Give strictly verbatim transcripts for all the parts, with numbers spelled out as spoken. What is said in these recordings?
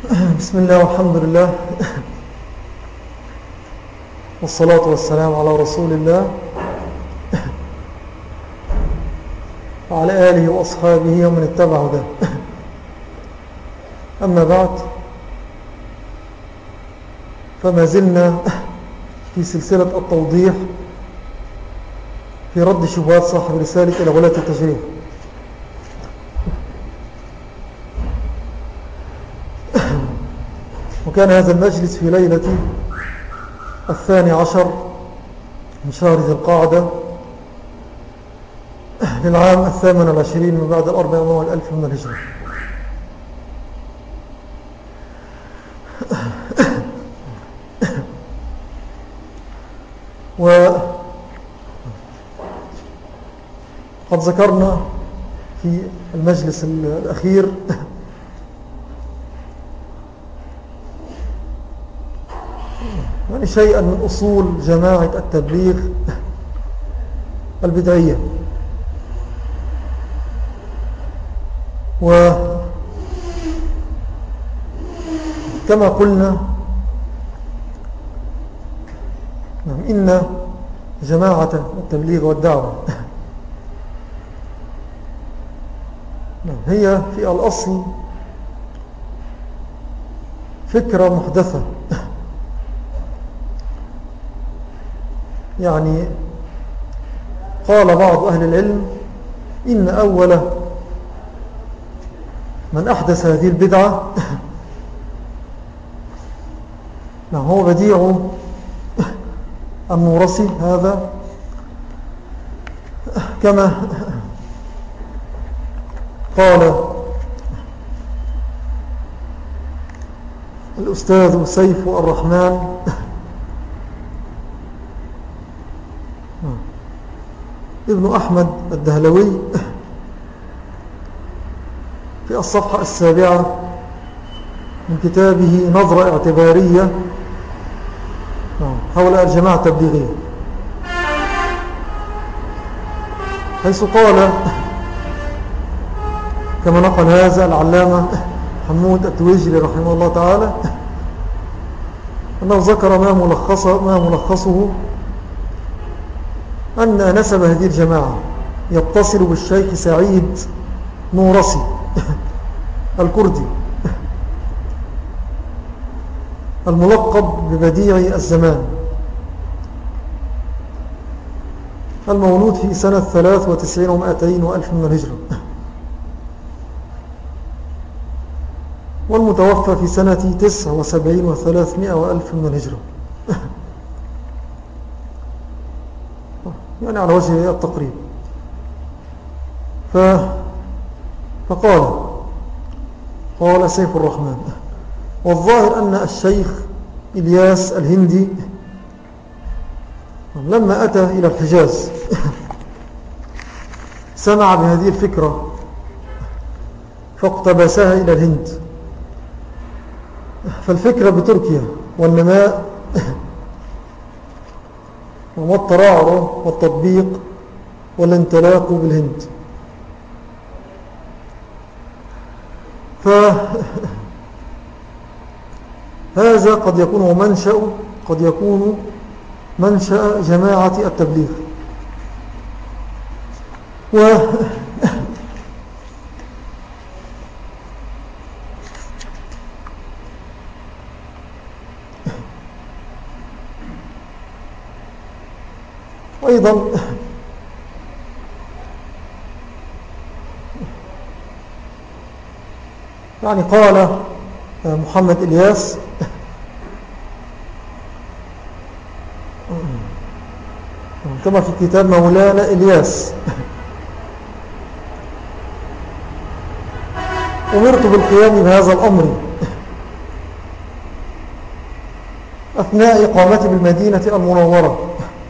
بسم الله والحمد لله والصلاة والسلام على رسول الله وعلى آله وأصحابه ومن اتبع ده. أما بعد، فما زلنا في سلسلة التوضيح في رد شبهات صاحب رسالة إلى غلاة التشريع. وكان هذا المجلس في ليلة الثاني عشر من شهر ذي القعدة للعام الثامن والعشرين من بعد الأربعين والألف من الهجرة. وقد ذكرنا في المجلس الأخير يعني شيئا من أصول جماعة التبليغ البدعية. وكما قلنا إن جماعة التبليغ والدعوة هي في الأصل فكرة محدثة، يعني قال بعض أهل العلم إن أول من أحدث هذه البدعة هو بديع النورسي هذا، كما قال الأستاذ سيف الرحمن ابن أحمد الدهلوي في الصفحة السابعة من كتابه نظرة اعتبارية حول الجماعة التبليغية، حيث قال كما نقل هذا العلامة حمود التويجري رحمه الله تعالى أنه ذكر ما ملخصه, ما ملخصه أن نسب هذه الجماعة يتصل بالشيخ سعيد نورسي الكردي الملقب ببديع الزمان، المولود في سنة ثلاث وتسعين ومائتين وألف من الهجرة، والمتوفى في سنة تسع وسبعين وثلاثمائة وألف من الهجرة، يعني على وجه التقريب. ف... فقال قال سيف الرحمن: والظاهر أن الشيخ إلياس الهندي لما أتى إلى الحجاز سمع بهذه الفكرة فاقتبسها إلى الهند، فالفكرة بتركيا والنماء والترعرع والتطبيق والانطلاق بالهند. فهذا قد يكون منشأ قد يكون منشأ جماعة التبليغ. و أيضا يعني قال محمد إلياس كما في كتاب مولانا إلياس: أمرت بالقيام بهذا الأمر أثناء إقامتي بالمدينة المنورة،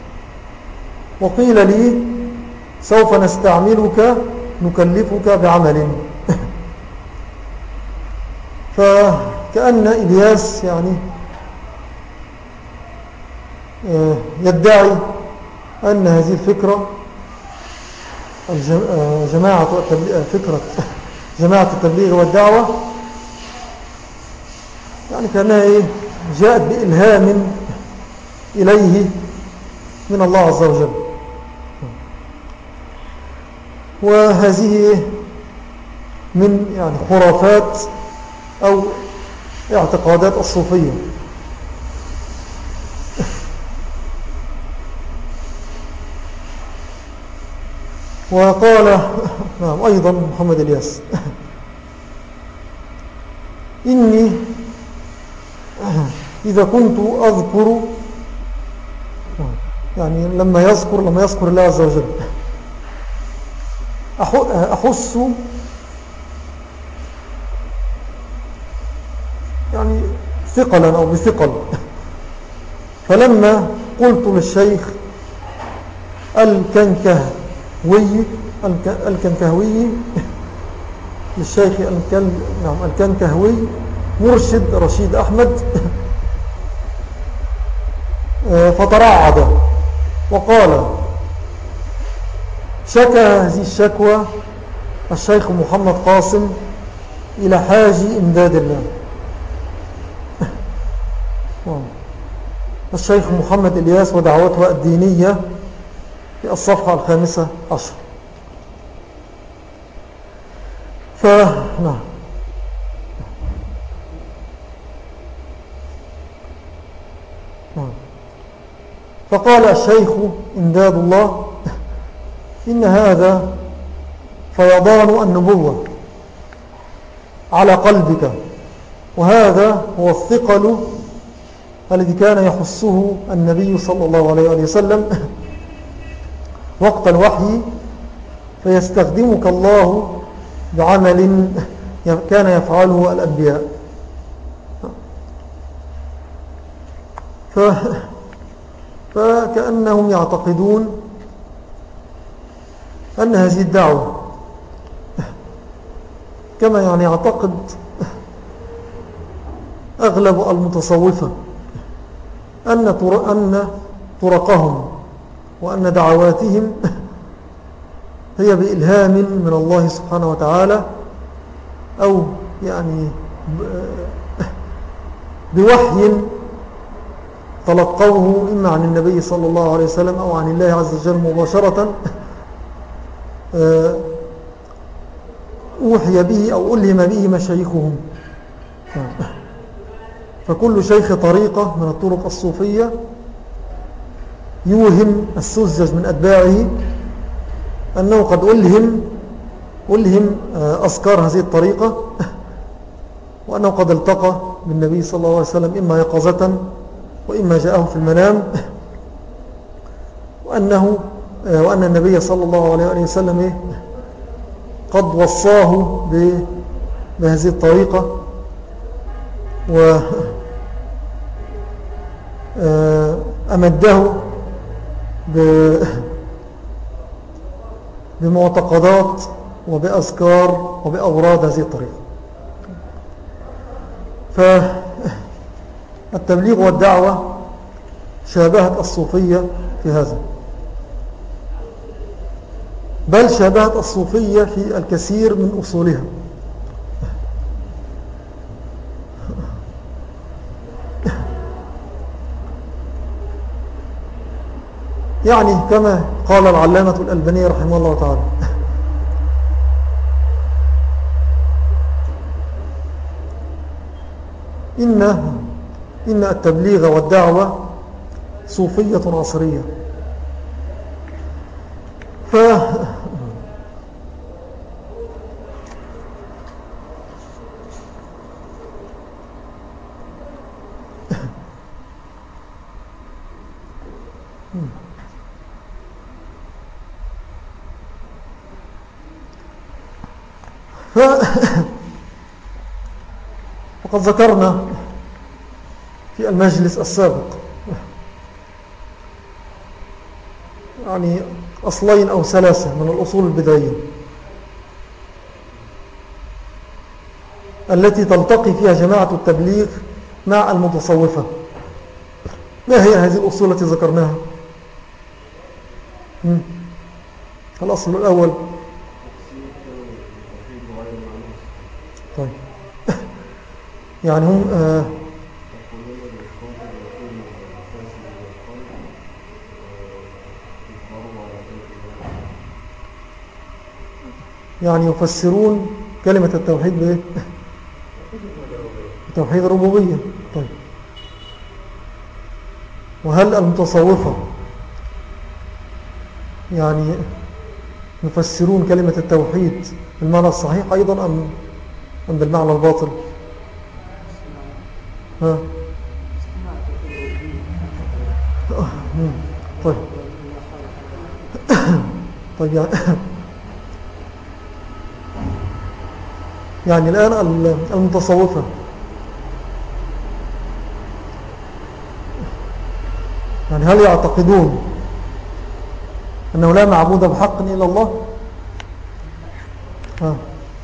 وقيل لي سوف نستعملك نكلفك بعمل. فكأن إلياس يعني يدعي أن هذه الفكرة جماعة فكرة جماعة التبليغ والدعوة يعني كأنها إيه جاءت بإلهام إليه من الله عز وجل. وهذه من يعني خرافات أو اعتقادات الصوفية. وقال نعم أيضا محمد الياس إني إذا كنت أذكر يعني لما يذكر لما يذكر الله عز وجل أحس يعني ثقلا أو بثقل. فلما قلت للشيخ الكنكهوي الكنكهوي للشيخ نعم الكنكهوي مرشد رشيد أحمد فترعد وقال شكى هذه الشكوى الشيخ محمد قاسم إلى حاجي إمداد الله. الشيخ محمد الياس ودعوته الدينية في الصفحة الخامسة عشر. فنعم فقال الشيخ إمداد الله إن هذا فيضان النبوة على قلبك، وهذا هو الثقل الذي كان يحسه النبي صلى الله عليه وسلم وقت الوحي، فيستخدمك الله بعمل كان يفعله الأنبياء. ف... فكأنهم يعتقدون أن هذه الدعوة كما يعني يعتقد أغلب المتصوفة أن أن طرقهم وأن دعواتهم هي بإلهام من الله سبحانه وتعالى، أو يعني بوحي تلقوه إما عن النبي صلى الله عليه وسلم أو عن الله عز وجل مباشرة، أوحي به أو ألهم به مشايخهم. فكل شيخ طريقة من الطرق الصوفية يوهم السذج من أتباعه أنه قد ألهم ألهم أذكار هذه الطريقة، وأنه قد التقى بالنبي صلى الله عليه وسلم إما يقظة وإما جاءه في المنام، وأنه وأن النبي صلى الله عليه وسلم قد وصاه بهذه الطريقة وأمده بمعتقدات وبأذكار وبأوراد هذه الطريقة. فالتبليغ والدعوة شابهت الصوفية في هذا، بل شابهت الصوفية في الكثير من أصولها. يعني كما قال العلامة الألباني رحمه الله تعالى إن, إن التبليغ والدعوة صوفية عصرية. ف وقد ذكرنا في المجلس السابق يعني أصلين أو ثلاثة من الأصول البدعية التي تلتقي فيها جماعة التبليغ مع المتصوفة. ما هي هذه الأصول التي ذكرناها؟ الأصل الأول طيب يعني هم آه يعني يفسرون كلمة التوحيد بإيه؟ بتوحيد الربوبية. طيب، وهل المتصوفة يعني يفسرون كلمة التوحيد بالمعنى الصحيح أيضا أم, أم بالمعنى الباطل؟ ها؟ طيب طيب يعني, يعني الآن المتصوفة يعني هل يعتقدون أنه لا معبود بحق إلا الله؟ ها.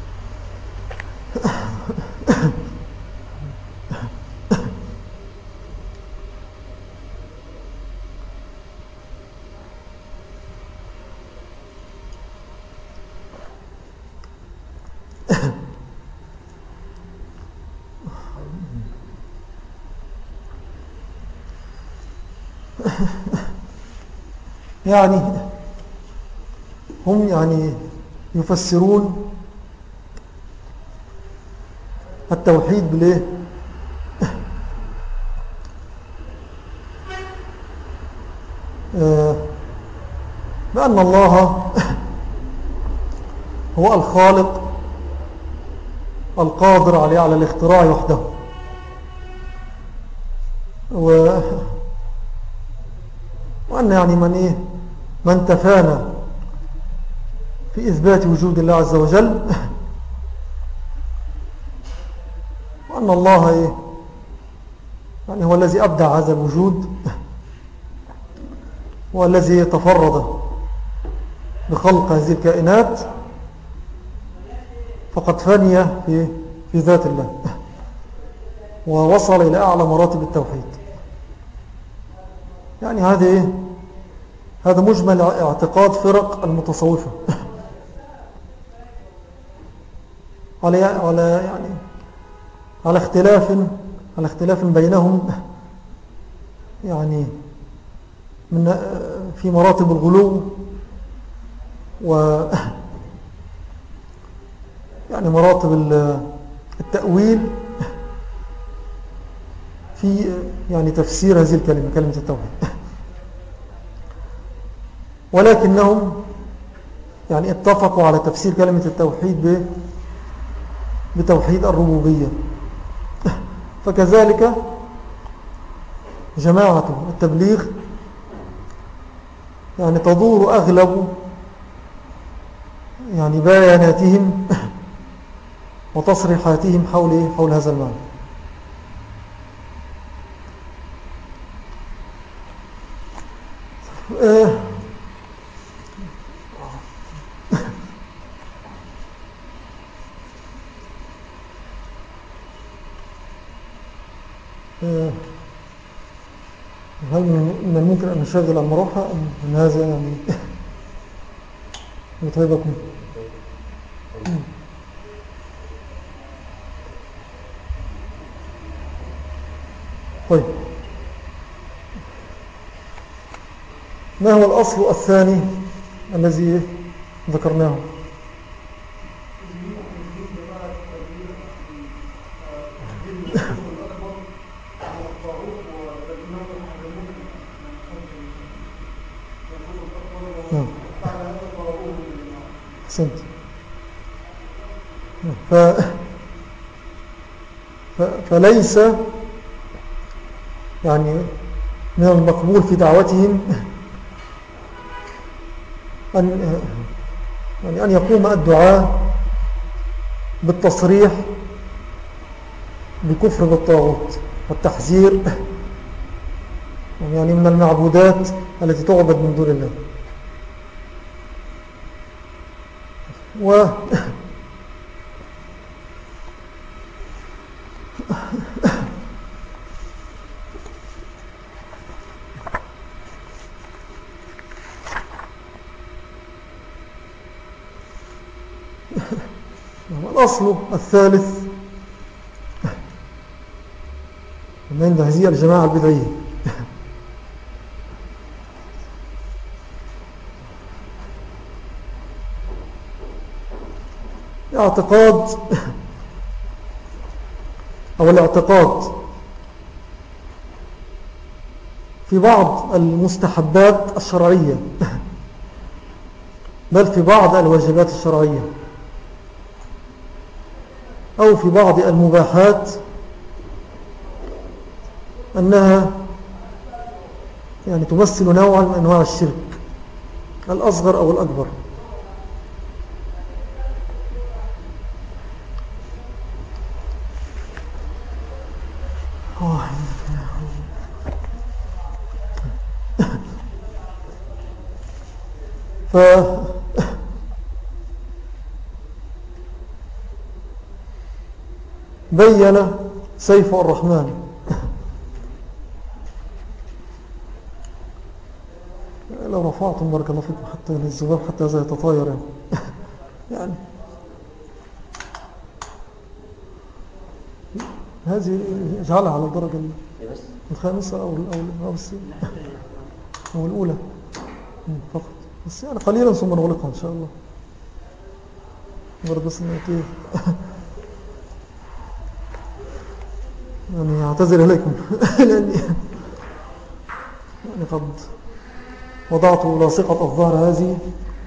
يعني هم يعني يفسرون التوحيد بالايه؟ آه، بأن الله هو الخالق القادر عليه على الاختراع وحده، و... وأن يعني من إيه من تفانى في إثبات وجود الله عز وجل، وأن الله إيه يعني هو الذي أبدع هذا الوجود، هو الذي تفرد بخلق هذه الكائنات، فقد فني في, في ذات الله ووصل إلى أعلى مراتب التوحيد. يعني هذا إيه؟ هذا مجمل اعتقاد فرق المتصوفة على على يعني على اختلاف على اختلاف بينهم يعني من في مراتب الغلو و يعني مراتب التأويل في يعني تفسير هذه الكلمة، كلمة التوحيد. ولكنهم يعني اتفقوا على تفسير كلمة التوحيد بتوحيد الربوبية. فكذلك جماعة التبليغ يعني تدور أغلب يعني بياناتهم وتصريحاتهم حول حول هذا المعنى. آه آه هل من الممكن أن نشغل المروحة أم من هذا يعني يتعبكم؟ طيب، ما هو الأصل الثاني الذي ذكرناه؟ أحسنت. ف... ف... فليس يعني من المقبول في دعوتهم أن يعني أن يقوم الدعاء بالتصريح بكفر بالطاغوت والتحذير يعني من المعبودات التي تعبد من دون الله. و الأصل الثالث من عند هذه الجماعة البدعية اعتقاد أو الاعتقاد في بعض المستحبات الشرعية بل في بعض الواجبات الشرعية أو في بعض المباحات أنها يعني تمثل نوعا من أنواع الشرك الأصغر أو الأكبر. ف بين سيف الرحمن لو رفعتم بارك الله فيكم حتى الزباب حتى هذا يتطاير يعني, يعني هذه اجعلها على الدرجة الخامسة أو, أو, أو الأولى فقط بس يعني قليلا ثم نغلقها إن شاء الله. برد بس نأتيه يعني أعتذر إليكم لأني يعني قد وضعت لاصقة الظهر هذه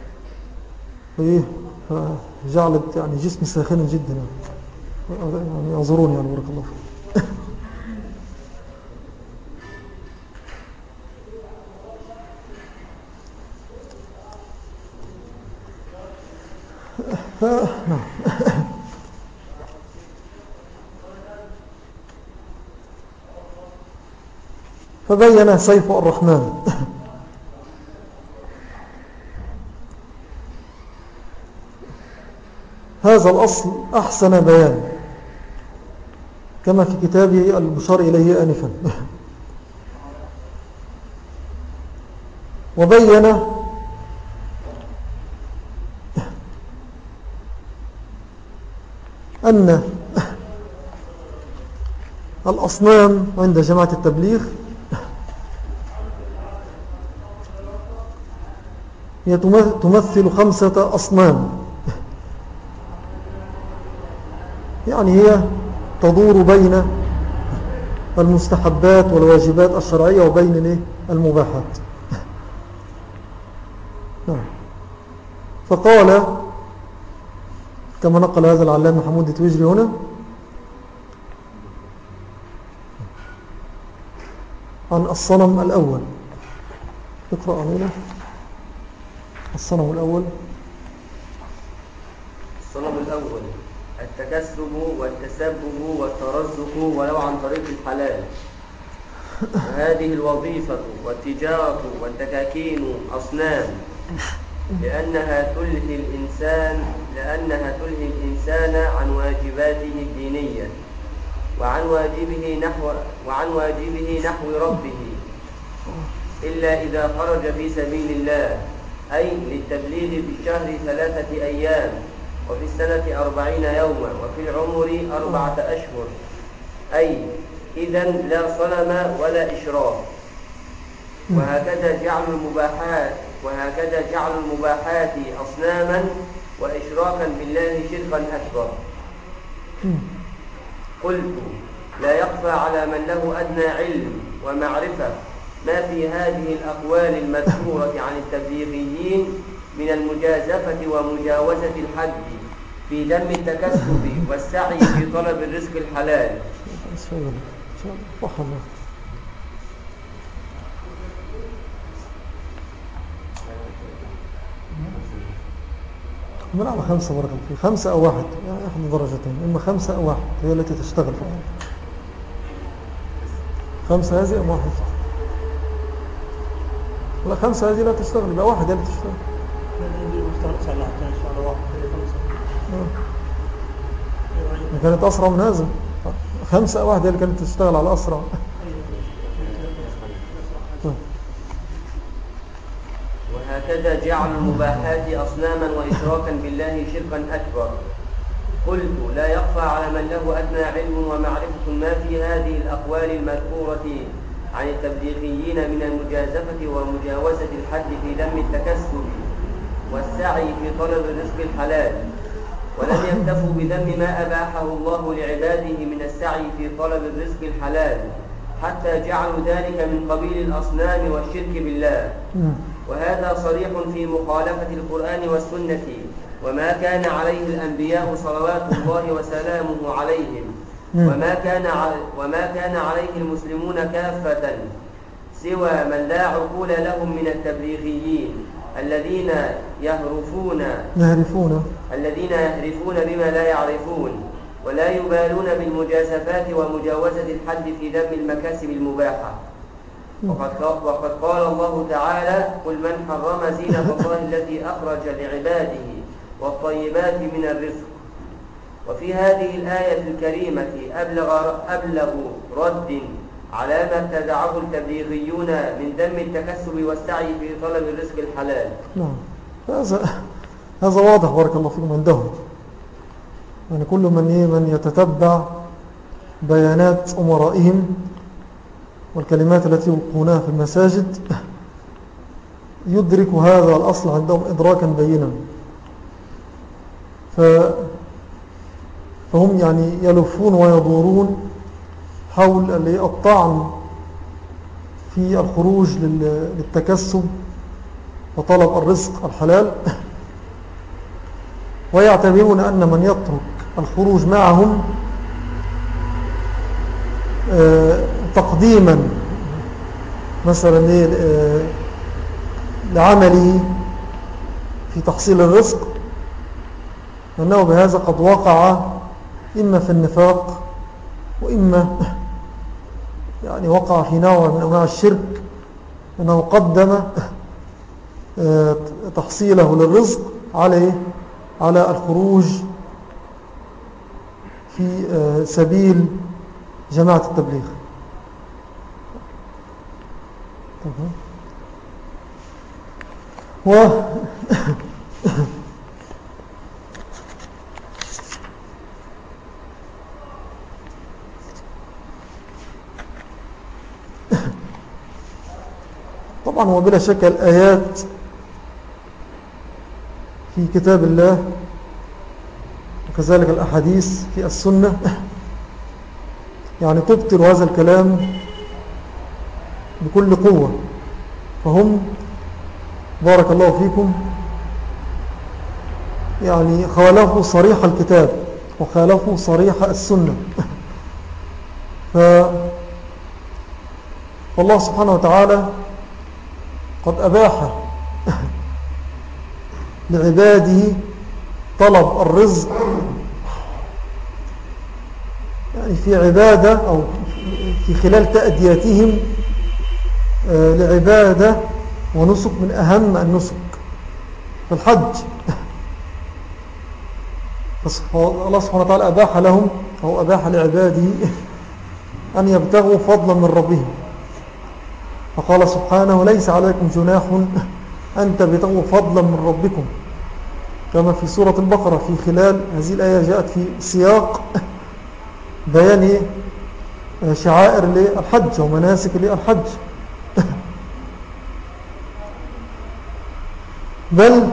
فجعلت يعني جسمي ساخنا جدا يعني أعذروني يعني بارك الله فيكم. فبين سيف الرحمن هذا الأصل أحسن بيان كما في كتابه المشار إليه آنفا. وبين أن الأصنام عند جماعة التبليغ هي تمثل خمسة أصنام يعني هي تدور بين المستحبات والواجبات الشرعية وبين المباحات. فقال كما نقل هذا العلامة محمود التويجري هنا عن الصنم الأول. اقرأ عنه الصنم الأول. الصنم الأول التكسب والتسبب والترزق ولو عن طريق الحلال. وهذه الوظيفة والتجارة والتكاكين أصنام لأنها تلهي الإنسان لأنها تلهي الإنسان عن واجباته الدينية وعن واجبه نحو وعن واجبه نحو ربه إلا إذا خرج في سبيل الله أي للتبليغ في الشهر ثلاثة أيام وفي السنة أربعين يوما وفي العمر أربعة أشهر أي إذن لا صنم ولا إشراف. وهكذا جعل المباحات وهكذا جعل المباحات أصناما وإشراكا بالله شركا أكبر. قلت لا يخفى على من له أدنى علم ومعرفة ما في هذه الأقوال المذكورة عن التبليغيين من المجازفة ومجاوزة الحد في ذم التكسب والسعي في طلب الرزق الحلال. من على خمسة بركة في خمسة أو واحد يعني أحد درجتين إما خمسة أو واحد هي التي تشتغل فيها. خمسة هذه أم واحد؟ لا خمسة هذه لا تشتغل يبقى واحد هي اللي تشتغل. كانت أسرع من هذا. خمسة أو واحد هي اللي كانت تشتغل على أسرع. وهكذا جعل المباحات أصناما وإشراكا بالله شركا أكبر. قلت لا يخفى على من له أدنى علم ومعرفة ما في هذه الأقوال المذكورة عن التبليغيين من المجازفة ومجاوزة الحد في ذم التكسب والسعي في طلب الرزق الحلال. ولم يكتفوا بذم ما أباحه الله لعباده من السعي في طلب الرزق الحلال، حتى جعلوا ذلك من قبيل الأصنام والشرك بالله. وهذا صريح في مخالفة القرآن والسنة وما كان عليه الأنبياء صلوات الله وسلامه عليهم، وما كان وما كان عليه المسلمون كافة، سوى من لا عقول لهم من التبليغيين الذين يهرفون يهرفون الذين يهرفون بما لا يعرفون، ولا يبالون بالمجازفات ومجاوزة الحد في ذم المكاسب المباحة. وقد وقد قال الله تعالى: قل من حرم زينة الله التي أخرج لعباده والطيبات من الرزق. وفي هذه الآية الكريمة أبلغ, أبلغ رد على ما ابتدعه التبليغيون من ذم التكسب والسعي في طلب الرزق الحلال. نعم، هذا هذا واضح بارك الله فيكم عندهم. يعني كل من من يتتبع بيانات أمرائهم والكلمات التي يلقونها في المساجد يدرك هذا الأصل عندهم إدراكا بينا. فهم يعني يلفون ويدورون حول الطعن في الخروج للتكسب وطلب الرزق الحلال، ويعتبرون أن من يترك الخروج معهم تقديما مثلا لعمله في تحصيل الرزق، أنه بهذا قد وقع إما في النفاق وإما يعني وقع في نوع من أنواع الشرك، أنه قدم تحصيله للرزق عليه على الخروج في سبيل جماعة التبليغ. و طبعا وبلا شك الآيات في كتاب الله وكذلك الأحاديث في السنة يعني تبطل هذا الكلام بكل قوة. فهم بارك الله فيكم يعني خالفوا صريح الكتاب وخالفوا صريح السنة. فالله سبحانه وتعالى قد أباح لعباده طلب الرزق يعني في عبادة أو في خلال تأدياتهم لعبادة ونسك من أهم النسك في الحج. الله سبحانه وتعالى أباح لهم أو أباح لعباده أن يبتغوا فضلا من ربهم، فقال سبحانه: ليس عليكم جناح أن تبتغوا فضلا من ربكم، كما في سورة البقرة. في خلال هذه الآية جاءت في سياق بيان شعائر للحج ومناسك للحج. بل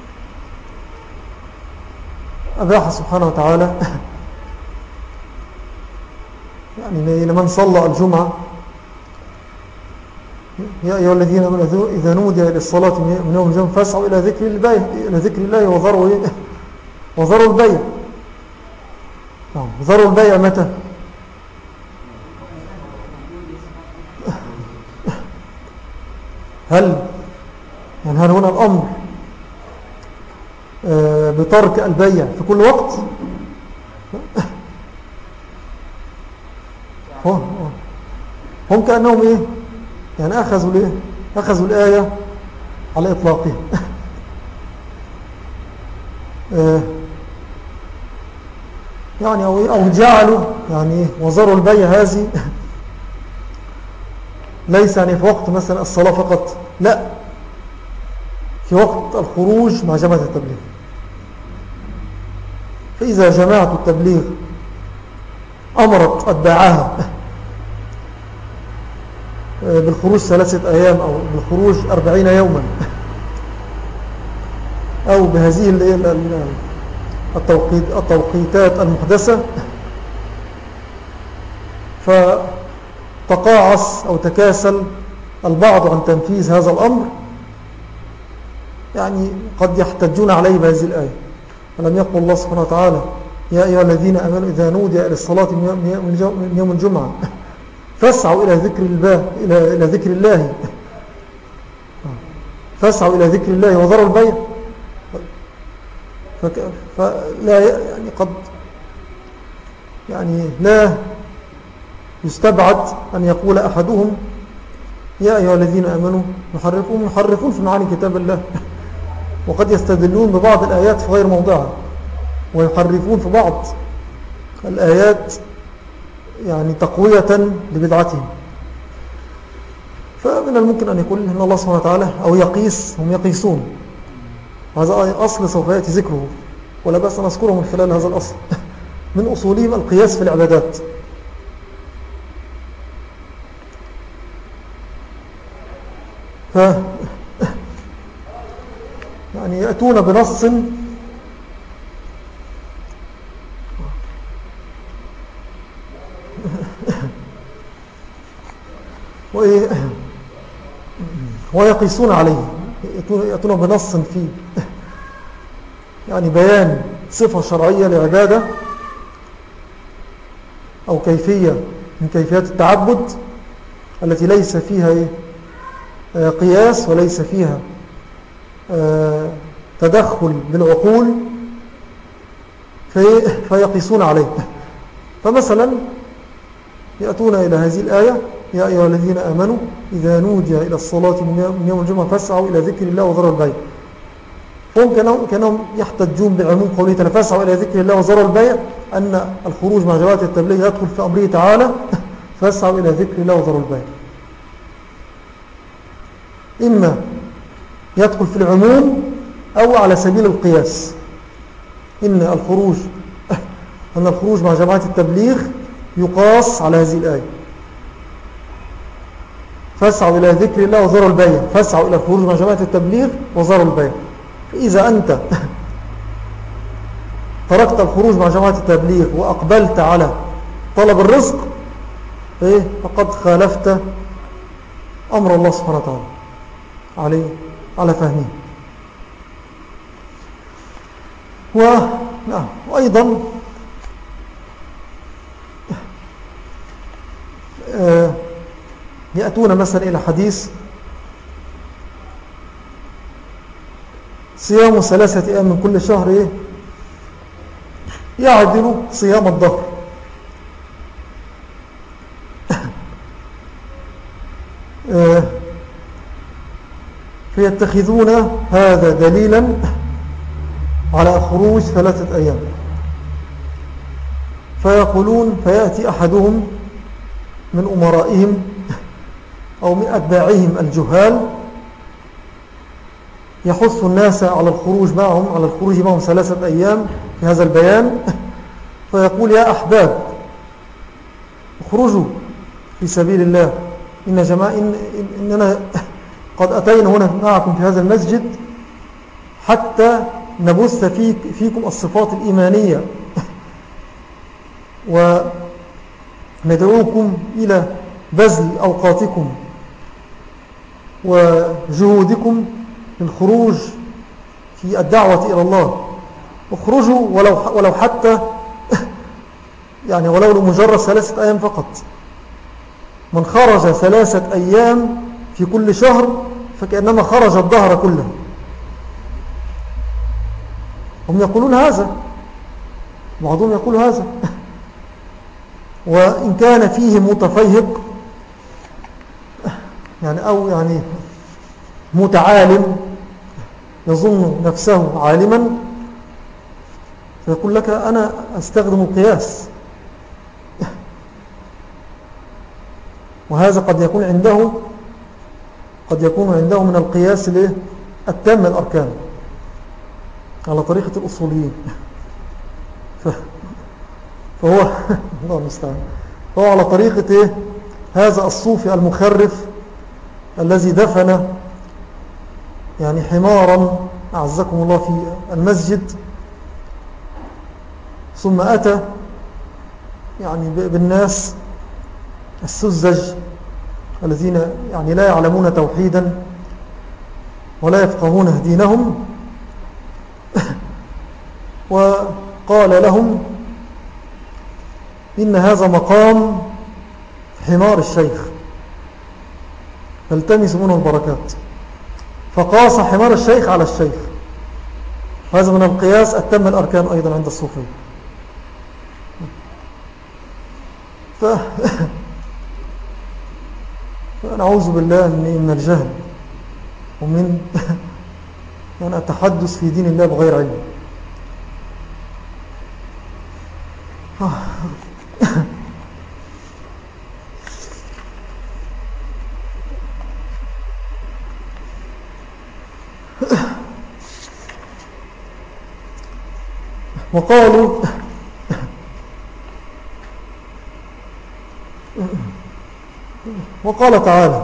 أباح سبحانه وتعالى يعني لمن صلى الجمعة: يا أيها الذين آمنوا إذا نودي للصلاة من يوم الجمعة فاسعوا إلى ذكر الله إلى ذكر الله وذروا وذروا البيع. ذروا البيع متى؟ هل يعني هل هنا الأمر بترك البيع في كل وقت؟ هم كأنهم إيه يعني أخذوا ليه أخذوا الآية على إطلاقها. يعني أو, أو جعلوا يعني وزروا البيع هذه ليس يعني في وقت مثلا الصلاة فقط، لا، في وقت الخروج مع جماعة التبليغ. فإذا جماعة التبليغ أمرت أتباعها بالخروج ثلاثة أيام أو بالخروج أربعين يوما أو بهذه التوقيت التوقيتات المحدثة، فتقاعس أو تكاسل البعض عن تنفيذ هذا الأمر، يعني قد يحتجون عليه بهذه الآية. ولم يقل الله سبحانه وتعالى يا أيها الذين آمنوا إذا نودي إلى الصلاة من يوم الجمعة فاسعوا إلى ذكر الله إلى إلى ذكر الله فاسعوا إلى ذكر الله وذروا البيع. فلا يعني قد يعني لا يستبعد أن يقول أحدهم يا أيها الذين آمنوا يحرفون يحرفون في معاني كتاب الله، وقد يستدلون ببعض الآيات في غير موضعها، ويحرفون في بعض الآيات يعني تقوية لبدعتهم. فمن الممكن أن يقول إن الله سبحانه وتعالى أو يقيس، هم يقيسون، هذا أصل سوف يأتي ذكره ولا بأس أن أذكره من خلال هذا الأصل من أصولهم القياس في العبادات. ف يعني يأتون بنص ويقيسون عليه، يأتون بنص فيه يعني بيان صفة شرعية لعبادة أو كيفية من كيفيات التعبد التي ليس فيها قياس وليس فيها تدخل بالعقول، في فيقيسون عليه. فمثلا يأتون إلى هذه الآية يا أيها الذين آمنوا إذا نودي إلى الصلاة من يوم الجمعة فاسعوا إلى ذكر الله وذروا البيع. هم كانوا كانوا يحتجون بعموم قوله تعالى فاسعوا إلى ذكر الله وذروا البيع أن الخروج مع جماعة التبليغ يدخل في أمره تعالى فاسعوا إلى ذكر الله وذروا البيع. إما يدخل في العموم أو على سبيل القياس، إن الخروج أن الخروج مع جماعة التبليغ يقاس على هذه الآية فاسعوا إلى ذكر الله وذروا البيع، فاسعوا إلى الخروج مع جماعة التبليغ وذروا البيع. فإذا أنت تركت الخروج مع جماعة التبليغ وأقبلت على طلب الرزق فقد خالفت أمر الله سبحانه وتعالى عليه على فهمه. وأيضا يأتون مثلا إلى حديث صيام ثلاثة أيام من كل شهر إيه؟ يعدل صيام الظهر. فيتخذون هذا دليلا على خروج ثلاثة أيام، فيقولون فيأتي أحدهم من أمرائهم أو من أتباعهم الجهال يحث الناس على الخروج معهم على الخروج معهم ثلاثة أيام في هذا البيان، فيقول يا أحباب اخرجوا في سبيل الله، إن جماعة إن إننا قد أتينا هنا معكم في هذا المسجد حتى نبث فيك فيكم الصفات الإيمانية وندعوكم إلى بذل أوقاتكم وجهودكم للخروج في الدعوة إلى الله. اخرجوا ولو, ولو حتى يعني ولو لمجرد ثلاثة أيام فقط. من خرج ثلاثة أيام في كل شهر فكأنما خرج الدهر كله. هم يقولون هذا، بعضهم يقول هذا. وإن كان فيه متفيهق يعني أو يعني متعالم يظن نفسه عالما فيقول لك أنا أستخدم القياس، وهذا قد يكون عنده قد يكون عنده من القياس التام الأركان على طريقة الأصوليين. فهو الله المستعان فهو على طريقة إيه؟ هذا الصوفي المخرف الذي دفن يعني حمارا أعزكم الله في المسجد ثم أتى يعني بالناس السذج الذين يعني لا يعلمون توحيدا ولا يفقهون دينهم وقال لهم إن هذا مقام حمار الشيخ فالتمسوا منه البركات، فقاس حمار الشيخ على الشيخ. هذا من القياس التم الأركان أيضا عند الصوفية. ف... فنعوذ بالله من الجهل ومن أن أتحدث في دين الله بغير علم. وقالوا وقال تعالى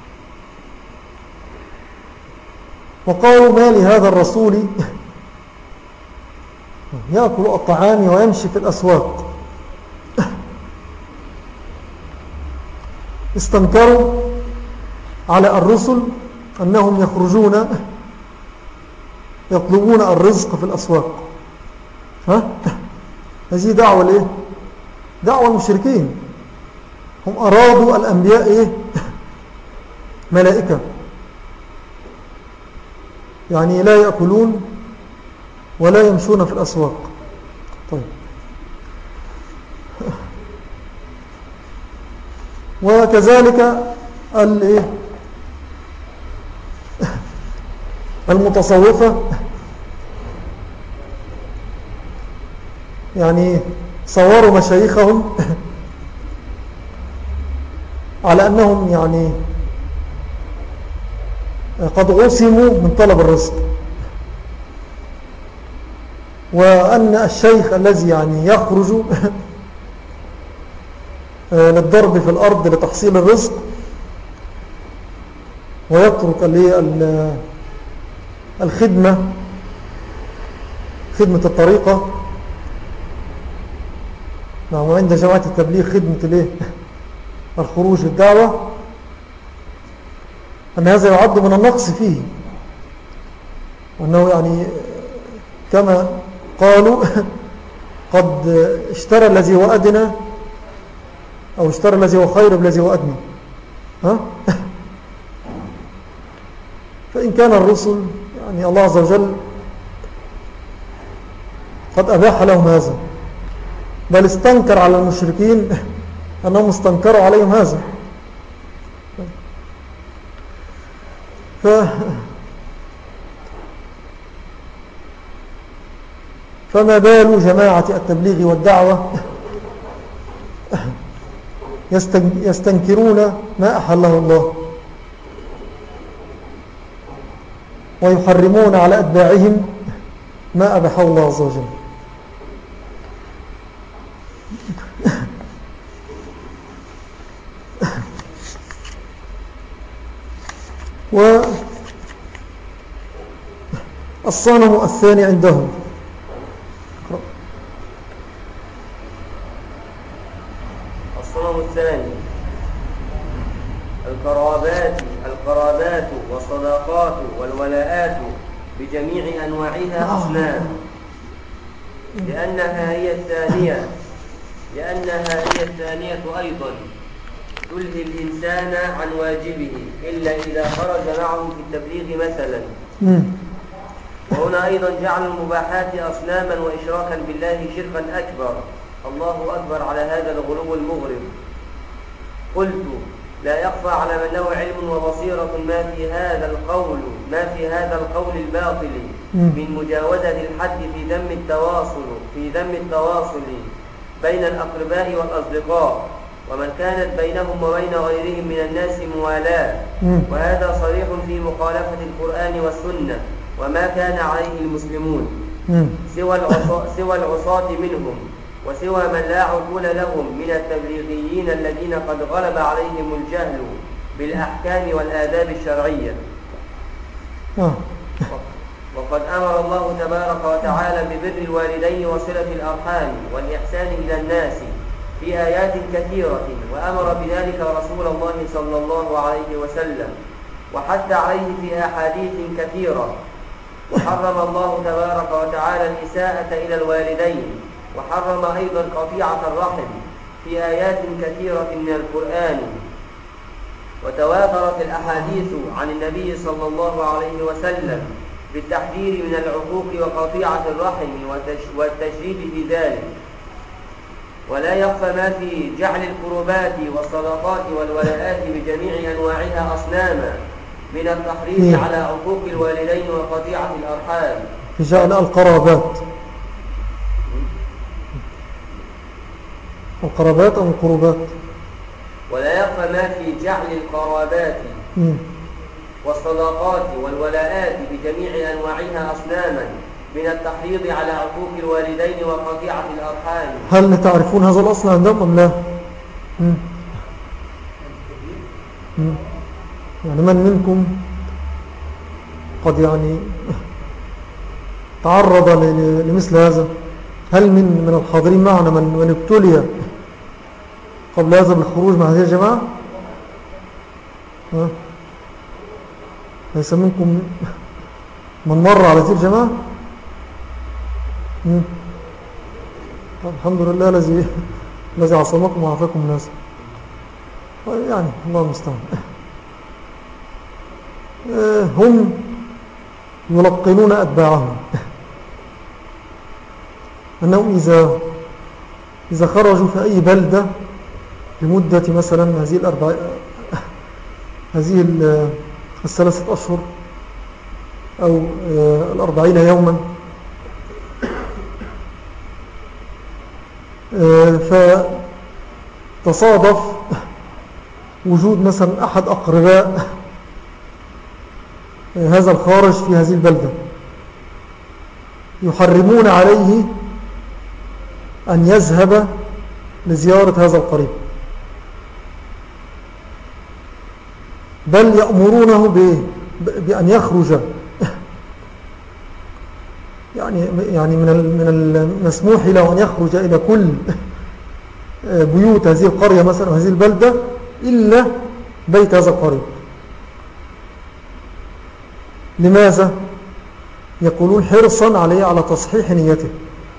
وقالوا ما لهذا الرسول يأكل الطعام ويمشي في الأسواق. استنكروا على الرسل أنهم يخرجون يطلبون الرزق في الأسواق. ها؟ هذه دعوة ليه؟ دعوة المشركين. هم أرادوا الأنبياء إيه؟ ملائكة، يعني لا يأكلون ولا يمشون في الأسواق. طيب، وكذلك المتصوفة يعني صوروا مشايخهم على أنهم يعني قد عصموا من طلب الرزق، وأن الشيخ الذي يعني يخرج للضرب في الأرض لتحصيل الرزق ويترك الخدمة خدمة الطريقة. نعم، وعند جماعة التبليغ خدمة الخروج للدعوة، أن هذا يعد من النقص فيه، وأنه يعني كما قالوا قد اشترى الذي هو أدنى أو اشترى الذي هو خير بالذي هو أدنى. ها؟ فإن كان الرسل يعني الله عز وجل قد أباح لهم هذا، بل استنكر على المشركين أنهم استنكروا عليهم هذا. ف... فما بال جماعة التبليغ والدعوة يستنكرون ما أحله الله ويحرمون على أتباعهم ما أباحه الله عز وجل. والصنم الثاني عندهم الصنم الثاني القرابات القرابات والصداقات والولاءات بجميع أنواعها أصنام، لأنها هي الثانية لأنها هي الثانية أيضا تلهي الإنسان عن واجبه إلا إذا خرج معه في التبليغ مثلا. وهنا أيضا جعل المباحات أصناما وإشراكا بالله شركا أكبر. الله أكبر على هذا الغلو المغرب. قلت لا يخفى على من له علم وبصيرة ما في هذا القول ما في هذا القول الباطل من مجاوزة الحد في ذم التواصل في ذم التواصل بين الأقرباء والأصدقاء، ومن كانت بينهم وبين غيرهم من الناس موالاة، وهذا صريح في مخالفة القرآن والسنة وما كان عليه المسلمون سوى سوى العصاة منهم وسوى من لا عقول لهم من التبليغيين الذين قد غلب عليهم الجهل بالأحكام والآداب الشرعية. وقد أمر الله تبارك وتعالى ببر الوالدين وصلة الأرحام والإحسان إلى الناس في آيات كثيرة، وأمر بذلك رسول الله صلى الله عليه وسلم وحث عليه في أحاديث كثيرة. وحرم الله تبارك وتعالى الإساءة إلى الوالدين، وحرم أيضا قطيعة الرحم في آيات كثيرة من القرآن. وتواترت الأحاديث عن النبي صلى الله عليه وسلم بالتحذير من العقوق وقطيعة الرحم والتشريف في ذلك. ولا يخفى ما في جعل القربات والصدقات والولاءات بجميع أنواعها أصناما من التحريض على عقوق الوالدين وقطيعة الأرحام. في جعل القرابات القرابات أو القربات. ولا يخفى ما في جعل القرابات والصدقات والولاءات بجميع أنواعها أصناما من التحريض على عقوق الوالدين وقطيعة الأرحام. هل تعرفون هذا الأصل عندهم أم لا؟ مم. مم. يعني من منكم قد يعني تعرض لمثل هذا؟ هل من من الحاضرين معنا من من ابتلي قبل هذا بالخروج مع هذه الجماعة؟ ها؟ ليس منكم من مر على هذه الجماعة؟ الحمد لله الذي الذي عصمكم وعافاكم الناس. يعني الله المستعان. هم يلقنون أتباعهم أنهم إذا إذا خرجوا في أي بلدة لمدة مثلا هذه الأربع هذه الثلاثة أشهر أو الأربعين يوما، فتصادف وجود مثلا أحد أقرباء هذا الخارج في هذه البلدة، يحرمون عليه أن يذهب لزيارة هذا القريب، بل يأمرونه بأن يخرج يعني يعني من من المسموح له أن يخرج إلى كل بيوت هذه القرية مثلا هذه البلدة إلا بيت هذا القريب. لماذا؟ يقولون حرصا عليه على تصحيح نيته،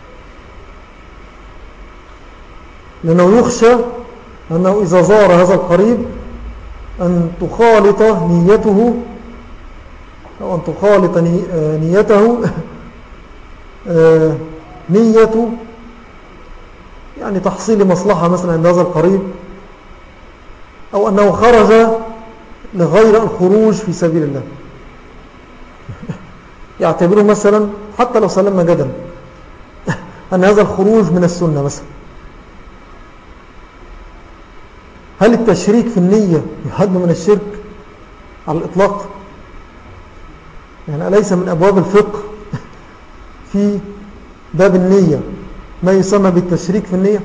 لأنه يخشى أنه إذا زار هذا القريب أن تخالط نيته أو أن تخالط نيته نية يعني تحصيل مصلحة مثلا عند هذا القريب، أو أنه خرج لغير الخروج في سبيل الله. يعتبروا مثلا حتى لو سلمنا جدا أن هذا الخروج من السنة مثلا. هل التشريك في النية يحد من الشرك على الإطلاق؟ يعني أليس من أبواب الفقه في باب النية ما يسمى بالتشريك في النية؟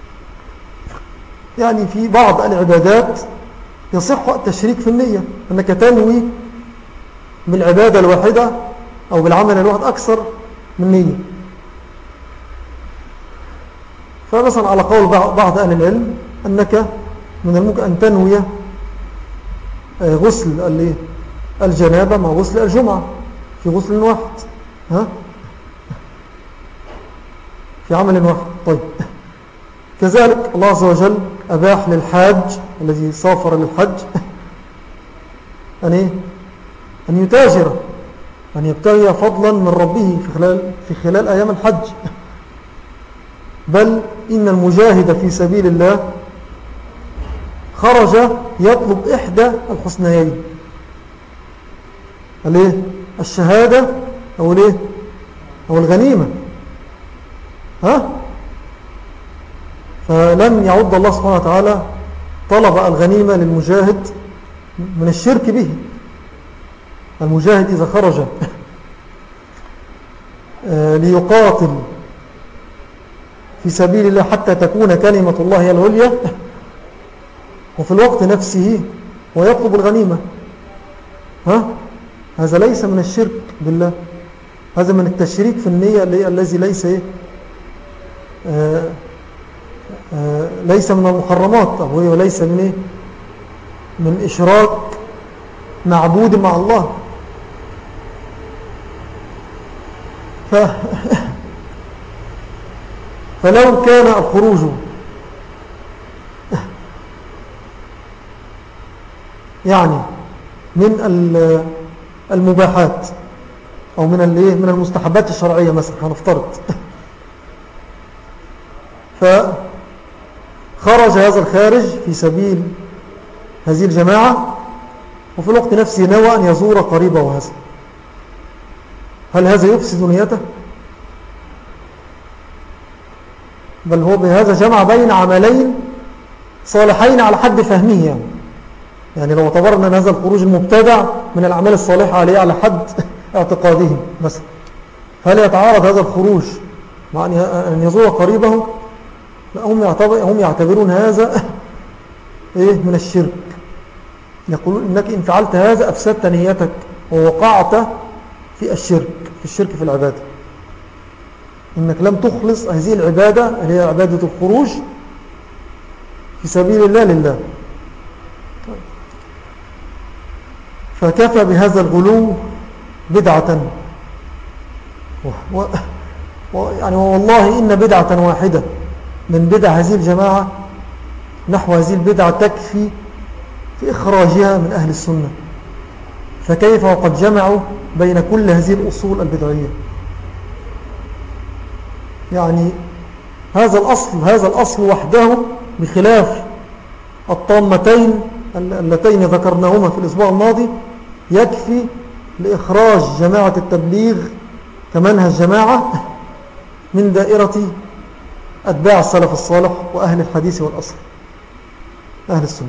يعني في بعض العبادات يصح التشريك في النية، أنك تنوي بالعبادة الواحدة أو بالعمل الواحد أكثر من نية. فمثلا على قول بعض أهل العلم أنك من الممكن أن تنوي غسل الجنابة مع غسل الجمعة في غسل واحد، ها؟ في عمل واحد. طيب كذلك الله عز وجل أباح للحاج الذي سافر للحج أن, إيه؟ أن يتاجر، أن يبتغي فضلا من ربه في خلال, في خلال أيام الحج. بل إن المجاهد في سبيل الله خرج يطلب إحدى الحسنيين، الشهادة أو, أو الغنيمة، ها؟ فلم يعد الله سبحانه وتعالى طلب الغنيمة للمجاهد من الشرك به. المجاهد إذا خرج ليقاتل في سبيل الله حتى تكون كلمة الله هي العليا، وفي الوقت نفسه ويطلب الغنيمة، ها؟ هذا ليس من الشرك بالله، هذا من التشريك في النية الذي ليس آه آه ليس من المحرمات، أو هو ليس من إيه؟ من إشراك معبود مع الله. ف فلو كان الخروج يعني من المباحات أو من من المستحبات الشرعية مثلا، هنفترض فخرج هذا الخارج في سبيل هذه الجماعة، وفي الوقت نفسه نوى أن يزور قريبه هذا، هل هذا يفسد نيته؟ بل هو بهذا جمع بين عملين صالحين على حد فهمه. يعني, يعني لو اعتبرنا أن هذا الخروج المبتدع من الأعمال الصالحة عليه على حد اعتقادهم مثلا، هل يتعارض هذا الخروج مع أن يزور قريبه؟ هم يعتبرون هذا إيه من الشرك. يقولون إنك إن فعلت هذا أفسدت نيتك ووقعت في الشرك، في الشرك في العبادة، إنك لم تخلص هذه العبادة اللي هي عبادة الخروج في سبيل الله لله. فكفى بهذا الغلو بدعة، و... و... يعني والله إن بدعة واحدة من بدع هذه الجماعة نحو هذه البدعة تكفي في إخراجها من أهل السنة، فكيف وقد جمعوا بين كل هذه الأصول البدعية؟ يعني هذا الأصل هذا الأصل وحده بخلاف الطامتين اللتين ذكرناهما في الأسبوع الماضي يكفي لإخراج جماعة التبليغ كمنهج جماعة من دائرة أتباع السلف الصالح وأهل الحديث والأصل أهل السنة.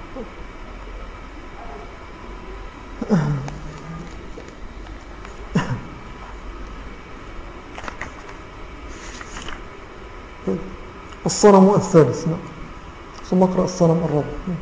الصنم الثالث. ثم اقرأ الصنم الرابع.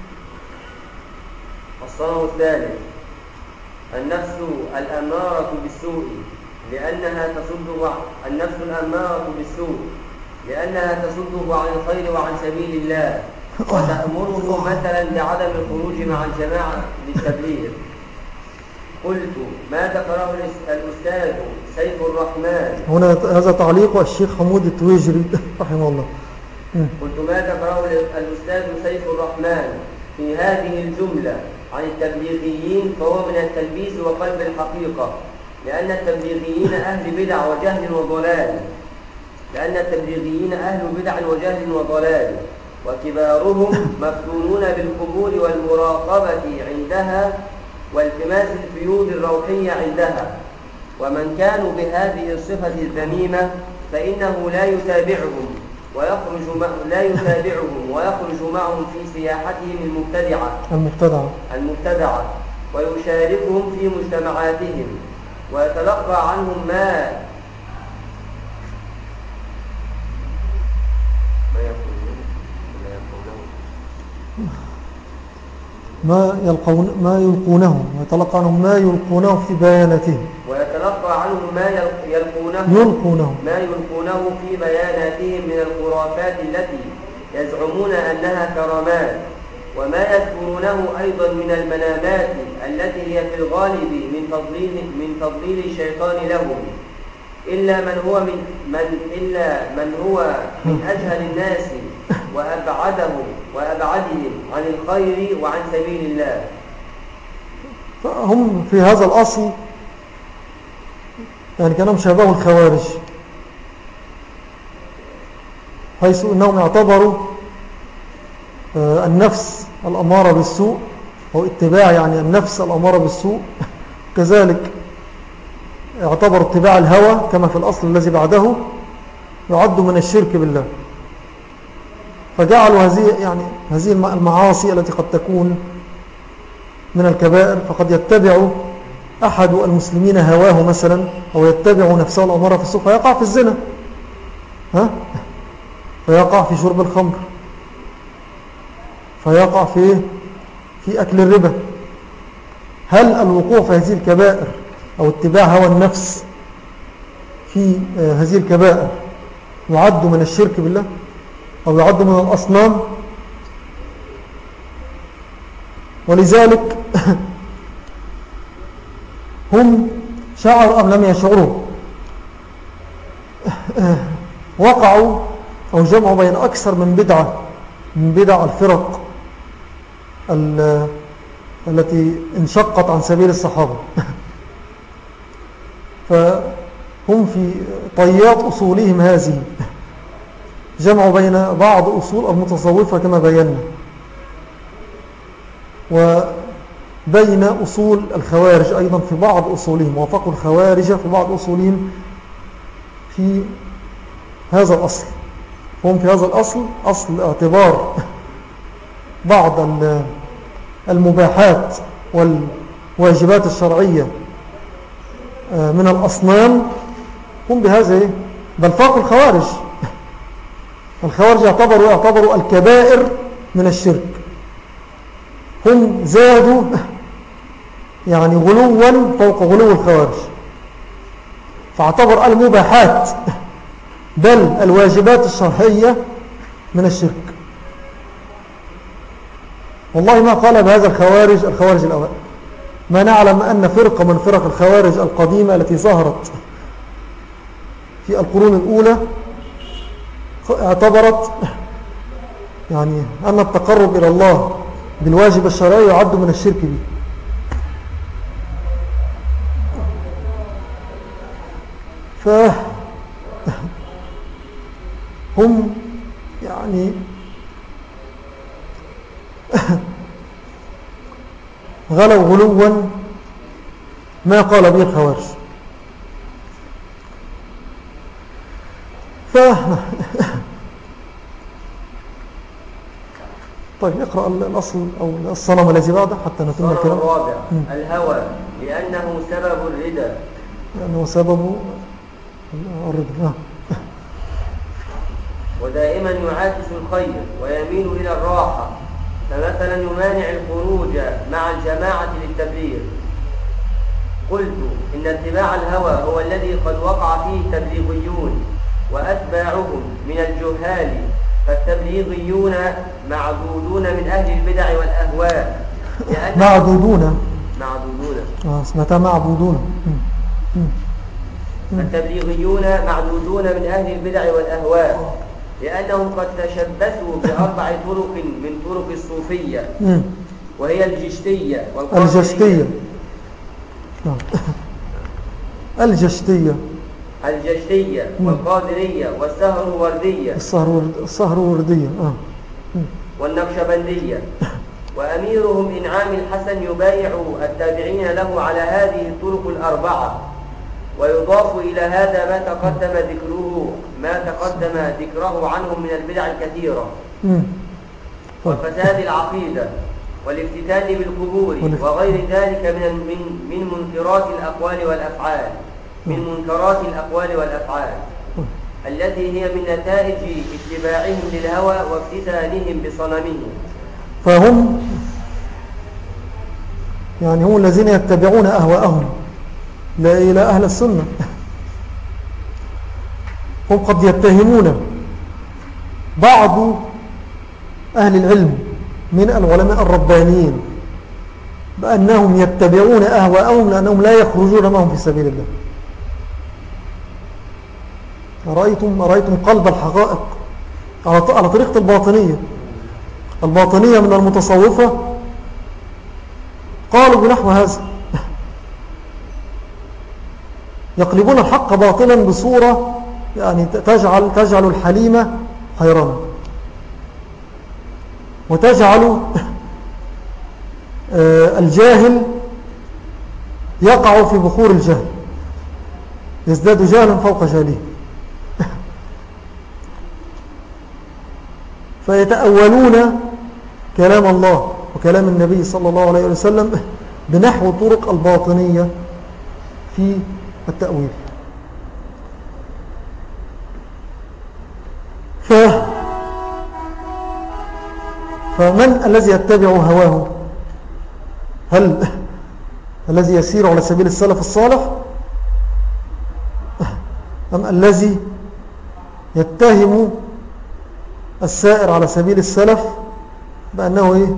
الصنم الثالث النفس الأمارة بالسوء لأنها تصده النفس الأمارة بالسوء لأنها تصده عن الخير وعن سبيل الله، وتأمره مثلا بعدم الخروج مع الجماعة للتبليغ. قلت ما ذكره الأستاذ سيف الرحمن. هنا هذا تعليق الشيخ حمود التويجري رحمه الله. قلت ما ذكره الأستاذ سيف الرحمن في هذه الجملة عن التبليغيين فهو من التلبيس وقلب الحقيقة، لأن التبليغيين أهل بدع وجهل وضلال لأن التبليغيين أهل بدع وجهل وضلال وكبارهم مفتونون بالقبور والمراقبة عندها والتماس الفيوض الروحية عندها، ومن كانوا بهذه الصفة الذميمة فإنه لا يتابعهم ويخرج لا يتابعهم ويخرج معهم في سياحتهم المبتدعة المبتدعة المبتدعة ويشاركهم في مجتمعاتهم ويتلقى عنهم ما ما يلقون ما يلقونه ويتلقى عنهم ما يلقونه في بياناتهم ويتلقى عنهم ما يلقونه يلقونه ما يلقونه في بياناتهم من الخرافات التي يزعمون أنها كرامات، وما يذكرونه أيضا من المنامات التي هي في الغالب من تضليل من تضليل الشيطان لهم، إلا من هو من من إلا من هو من أجهل الناس وأبعدهم وأبعدهم عن الخير وعن سبيل الله. فهم في هذا الأصل يعني كانوا شبه الخوارج، حيث أنهم اعتبروا النفس الأمارة بالسوء أو اتباع يعني النفس الأمارة بالسوء، كذلك اعتبروا اتباع الهوى كما في الأصل الذي بعده يعد من الشرك بالله، فجعلوا هذه يعني هذه المعاصي التي قد تكون من الكبائر، فقد يتبع أحد المسلمين هواه مثلا أو يتبع نفسه الأمارة في السوء فيقع في الزنا، ها؟ فيقع في شرب الخمر، فيقع في في أكل الربا. هل الوقوع في هذه الكبائر أو اتباع هوى النفس في هذه الكبائر يعد من الشرك بالله أو يعد من الأصنام. ولذلك هم شعروا أم لم يشعروا وقعوا أو جمعوا بين أكثر من بدعة من بدع الفرق التي انشقت عن سبيل الصحابة. فهم في طيات أصولهم هذه جمعوا بين بعض أصول المتصوفة كما بينا وبين أصول الخوارج أيضا في بعض أصولهم، وافقوا الخوارج في بعض أصولهم في هذا الأصل. هم في هذا الأصل أصل اعتبار بعض المباحات والواجبات الشرعية من الأصنام، هم بهذا بل فاقوا الخوارج. الخوارج يعتبروا يعتبروا الكبائر من الشرك، هم زادوا يعني غلوا فوق غلو الخوارج، فاعتبر المباحات بل الواجبات الشرعية من الشرك. والله ما قال بهذا الخوارج الخوارج الأوائل، ما نعلم أن فرقة من فرق الخوارج القديمة التي ظهرت في القرون الأولى اعتبرت يعني أن التقرب إلى الله بالواجب الشرعي يعد من الشرك به. فهم يعني غلوا غلوا ما قال به الخوارج. ف طيب اقرأ الأصل أو الصنم الذي بعده حتى نتم الكلام. الرابع الهوى لأنه سبب الردى. لأنه سبب الردى. ودائما يعاكس الخير ويميل إلى الراحة، فمثلا يمانع الخروج مع الجماعة للتبليغ. قلت إن اتباع الهوى هو الذي قد وقع فيه التبليغيون وأتباعهم من الجهال، فالتبليغيون معدودون من أهل البدع والأهواء. معدودون معدودون آه اسمتها معبودون. فالتبليغيون معدودون من أهل البدع والأهواء لأنهم قد تشبثوا بأربع طرق من طرق الصوفية، وهي الجشتية الجشتية الجشتية الجشتية والقادرية والسهروردية السهروردية آه. والنقشبندية. وأميرهم إنعام الحسن يبايع التابعين له على هذه الطرق الأربعة. ويضاف إلى هذا ما تقدم ذكره ما تقدم ذكره عنهم من البدع الكثيرة وفساد العقيدة والافتتان بالقبور وغير ذلك من من من منكرات الأقوال والأفعال من منكرات الأقوال والأفعال التي هي من نتائج اتباعهم للهوى وافتتانهم بصنمهم. فهم يعني هم الذين يتبعون أهواءهم لا إلى أهل السنة. هم قد يتهمون بعض أهل العلم من العلماء الربانيين بأنهم يتبعون أهواءهم لأنهم لا يخرجون معهم في سبيل الله. أرأيتم, أرأيتم قلب الحقائق على طريقة الباطنية. الباطنية من المتصوفة قالوا بنحو هذا، يقلبون الحق باطلا بصورة يعني تجعل, تجعل الحليمة حيرانا، وتجعل الجاهل يقع في بخور الجهل، يزداد جهلا فوق جهله. فيتأولون كلام الله وكلام النبي صلى الله عليه وسلم بنحو طرق الباطنية في التأويل. ف... فمن الذي يتبع هواه؟ هل الذي يسير على سبيل السلف الصالح أم الذي يتهم السائر على سبيل السلف بأنه إيه؟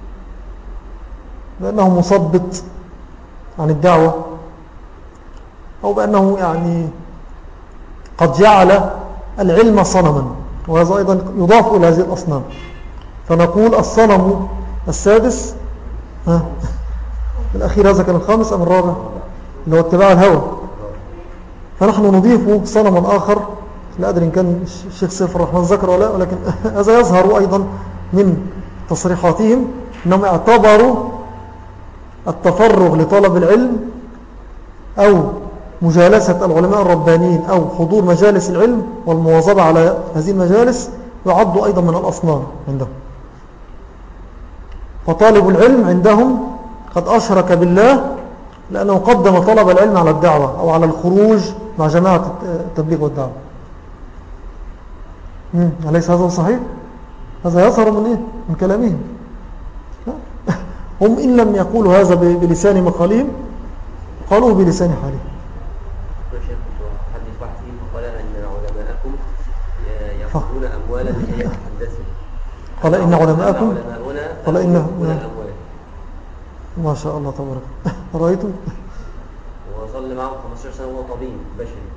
بأنه مثبط عن الدعوة، أو بأنه يعني قد جعل العلم صنما، وهذا أيضا يضاف إلى هذه الأصنام. فنقول الصنم السادس، ها الأخير هذا كان الخامس أم الرابع، اللي هو اتباع الهوى. فنحن نضيف صنما آخر، لا أدري إن كان الشيخ سيف الرحمن ذكر ولا، ولكن هذا يظهر أيضا من تصريحاتهم أنهم اعتبروا التفرغ لطلب العلم أو مجالسة العلماء الربانيين أو حضور مجالس العلم والمواظبة على هذه المجالس يعد أيضا من الأصنام عندهم. فطالب العلم عندهم قد أشرك بالله لأنه قدم طلب العلم على الدعوة أو على الخروج مع جماعة التبليغ والدعوة. أليس هذا صحيح؟ هذا يظهر من إيه؟ من كلامهم. هم إن لم يقولوا هذا بلسان مقالهم قالوه بلسان حالهم. حديث واحد فيهم قال أن علماءكم يأخذون أموالا لكي يتحدثوا. قال إن علماءكم قال إن أموال. ما شاء الله تبارك. رأيتم؟ وظل معه خمسة عشر سنة وهو طبيب بشري.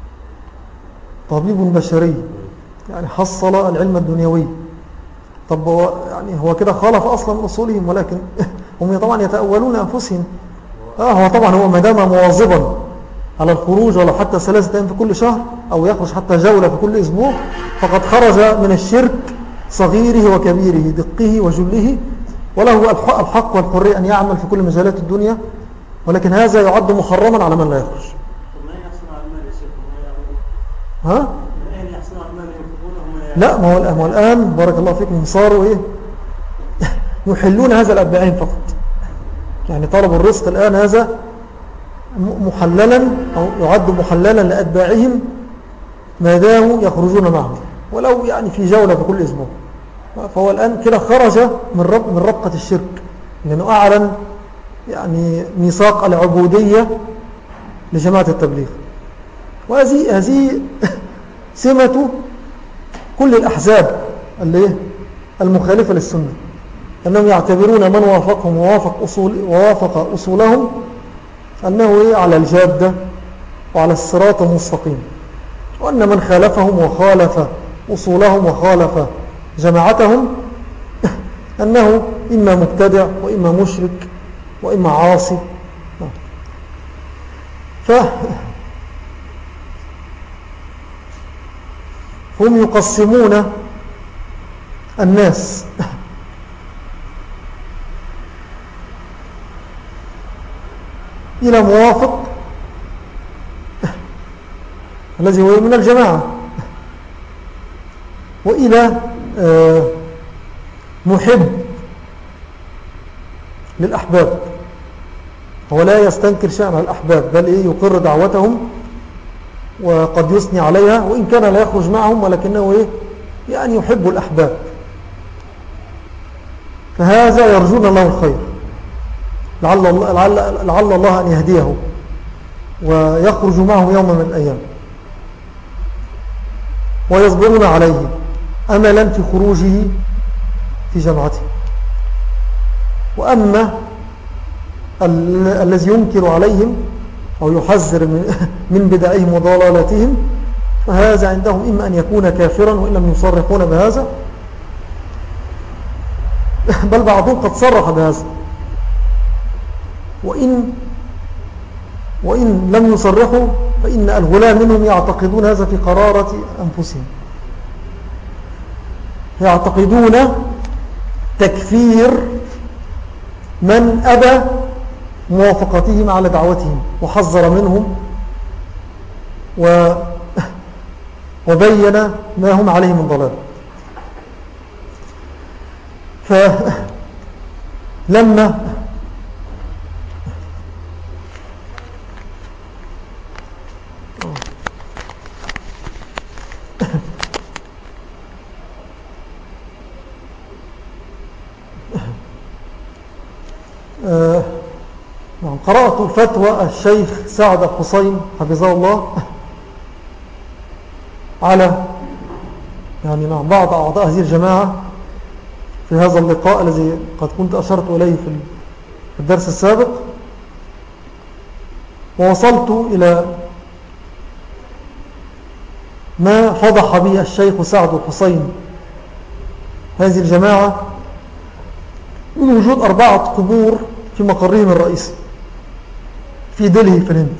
طبيب بشري يعني حصل العلم الدنيوي. طب هو يعني هو كده خالف أصلا من أصولهم، ولكن هم طبعا يتأولون أنفسهم. آه هو طبعا هو مدام مواظبا على الخروج ولو حتى ثلاثة أيام في كل شهر أو يخرج حتى جولة في كل أسبوع فقد خرج من الشرك صغيره وكبيره دقه وجله، وله الحق والحرية أن يعمل في كل مجالات الدنيا، ولكن هذا يعد محرما على من لا يخرج. ها؟ لا ما هو الآن بارك الله فيكم صاروا إيه يحلون هذا الأتباعين فقط. يعني طلب الرزق الآن هذا محللا أو يعد محللا لأتباعهم ما داموا يخرجون معهم ولو يعني في جولة في كل أسبوع. فهو الآن كده خرج من رب من ربقة الشرك، لأنه أعلن يعني ميثاق العبودية لجماعة التبليغ. وهذه هذه سمة كل الأحزاب اللي المخالفة للسنة، أنهم يعتبرون من وافقهم ووافق, أصول ووافق أصولهم أنه على الجادة وعلى الصراط المستقيم، وأن من خالفهم وخالف أصولهم وخالف جماعتهم أنه إما مبتدع وإما مشرك وإما عاصي. فهم يقسمون الناس إلى موافق الذي هو من الجماعة، وإلى محب للأحباب. هو لا يستنكر شأن الأحباب بل إيه يقر دعوتهم وقد يثني عليها، وإن كان لا يخرج معهم ولكنه إيه يعني يحب الأحباب. فهذا يرجون الله الخير، لعل الله, لعل, لعل الله أن يهديه ويخرج معه يوم من الأيام، ويصبرون عليه أملا في خروجه في جماعته. وأما ال الذي ينكر عليهم أو يحذر من بدعهم وضلالاتهم فهذا عندهم إما أن يكون كافرا وإن لم يصرحون بهذا، بل بعضهم قد صرح بهذا، وإن, وإن لم يصرحوا فإن الغلاة منهم يعتقدون هذا في قرارة أنفسهم، يعتقدون تكفير من أبى موافقتهم على دعوتهم وحذر منهم و وبين ما هم عليه من ضلال. فلما قرأت فتوى الشيخ سعد الحسين حفظه الله على يعني مع بعض أعضاء هذه الجماعة في هذا اللقاء الذي قد كنت أشرت إليه في الدرس السابق، ووصلت إلى ما فضح به الشيخ سعد الحسين هذه الجماعة من وجود أربعة قبور في مقرهم الرئيسي في دلهي في الهند.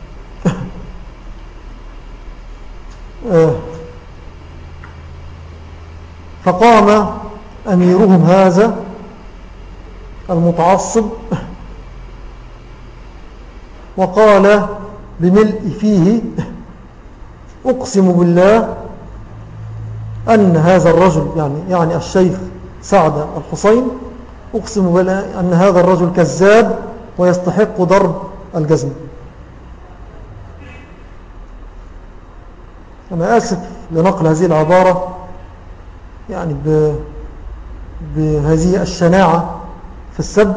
فقام أميرهم هذا المتعصب وقال بملء فيه: أقسم بالله أن هذا الرجل يعني, يعني الشيخ سعد الحسين، أقسم بالله أن هذا الرجل كذاب ويستحق ضرب الجزم. أنا آسف لنقل هذه العبارة يعني بهذه الشناعة في السب،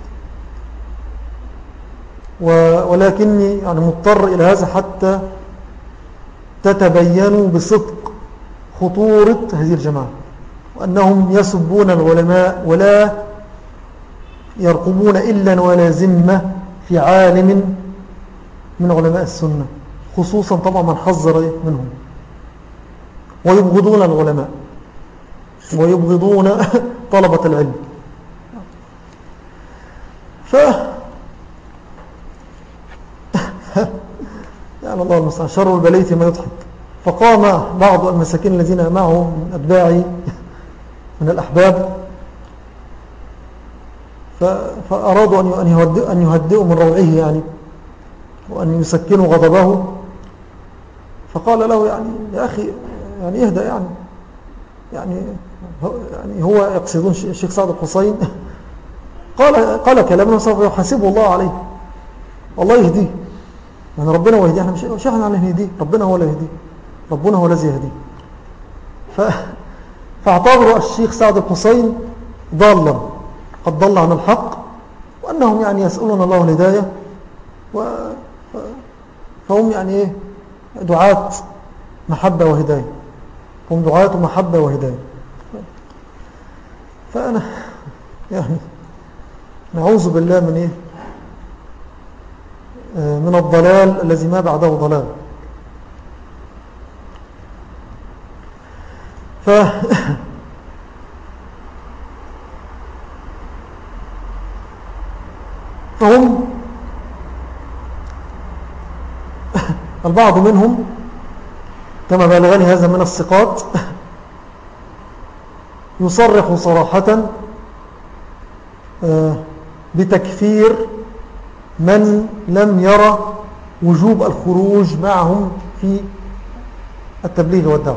ولكني يعني مضطر إلى هذا حتى تتبينوا بصدق خطورة هذه الجماعة، وأنهم يسبون العلماء ولا يرقبون إلا ولا ذمة في عالم من علماء السنة، خصوصا طبعا من حذر منهم، ويبغضون العلماء ويبغضون طلبة العلم. ف يعني الله المستعان، شر البلية ما يضحك. فقام بعض المساكين الذين معه من أتباعي من الأحباب فأرادوا أن يهدئوا من روعه يعني وأن يسكنوا غضبه، فقال له يعني يا أخي يعني اهدأ يعني يعني يعني هو يقصدون الشيخ سعد الحسين. قال قال كلامه سوف يحاسبه الله عليه، الله يهديه، يعني ربنا هو يهديه، احنا مش احنا اللي نهديه، ربنا هو اللي يهديه، ربنا هو الذي يهديه. ف... فاعتبروا الشيخ سعد الحسين ضالا قد ضل عن الحق، وأنهم يعني يسألون الله الهداية، و... ف... فهم يعني ايه دعاة محبة وهداية، هم دعاة محبة وهداية. فأنا يعني نعوذ بالله من إيه من الضلال الذي ما بعده ضلال. ف فهم البعض منهم كما بلغني هذا من الثقات يصرح صراحة بتكفير من لم يرى وجوب الخروج معهم في التبليغ والدعوة.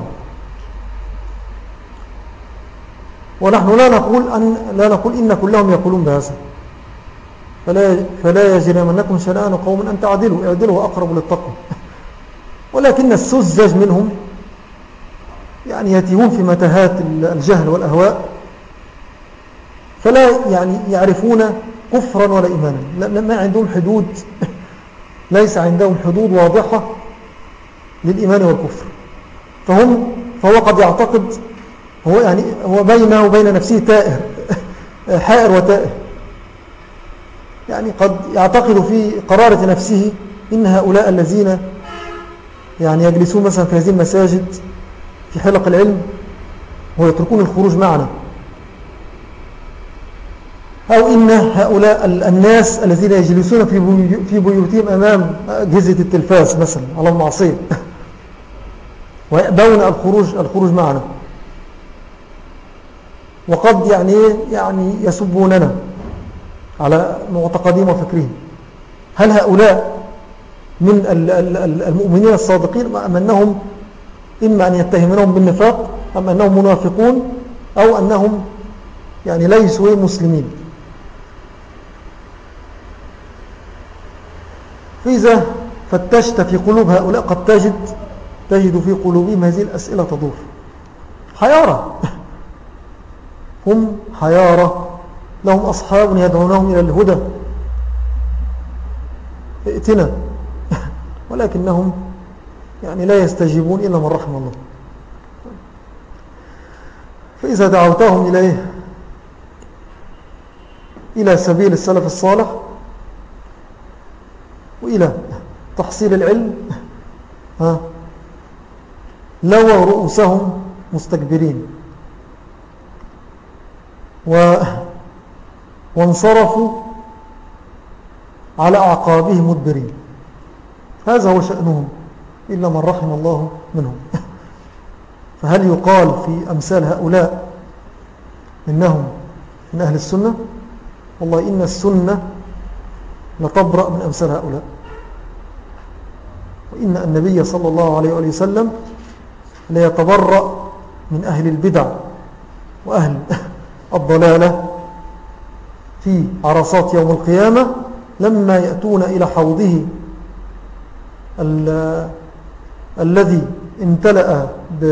ونحن لا نقول أن لا نقول إن كلهم يقولون بهذا، فلا فلا يجرمنكم شنآن قوم أن تعدلوا، اعدلوا أقرب للتقوى. ولكن السذج منهم يعني يتيهون في متاهات الجهل والأهواء، فلا يعني يعرفون كفرا ولا إيمانا، ما عندهم حدود، ليس عندهم حدود واضحة للإيمان والكفر. فهم فهو قد يعتقد هو يعني هو بينه وبين نفسه تائر حائر وتائر، يعني قد يعتقد في قرارة نفسه إن هؤلاء الذين يعني يجلسون مثلا في هذه المساجد في حلق العلم ويتركون الخروج معنا، أو إن هؤلاء الناس الذين يجلسون في بيوتهم أمام أجهزة التلفاز مثلا على المعصية ويأبون الخروج الخروج معنا، وقد يعني يعني يسبوننا على معتقدهم وفكرهم. هل هؤلاء من المؤمنين الصادقين أم أنهم إما أن يتهمونهم بالنفاق أم أنهم منافقون أو أنهم يعني ليسوا مسلمين؟ فإذا فتشت في قلوب هؤلاء قد تجد تجد في قلوبهم هذه الأسئلة تدور حيارة. هم حيارة، لهم أصحاب يدعونهم إلى الهدى ائتنا، ولكنهم يعني لا يستجيبون إلا من رحم الله. فإذا دعوتهم إليه إلى سبيل السلف الصالح وإلى تحصيل العلم ها لووا رؤوسهم مستكبرين و وانصرفوا على أعقابهم مدبرين. هذا هو شأنهم إلا من رحم الله منهم. فهل يقال في أمثال هؤلاء إنهم من أهل السنة؟ والله إن السنة لتبرأ من أمثال هؤلاء، وإن النبي صلى الله عليه وسلم ليتبرأ من أهل البدع وأهل الضلالة في عرصات يوم القيامة لما يأتون إلى حوضه الذي امتلأ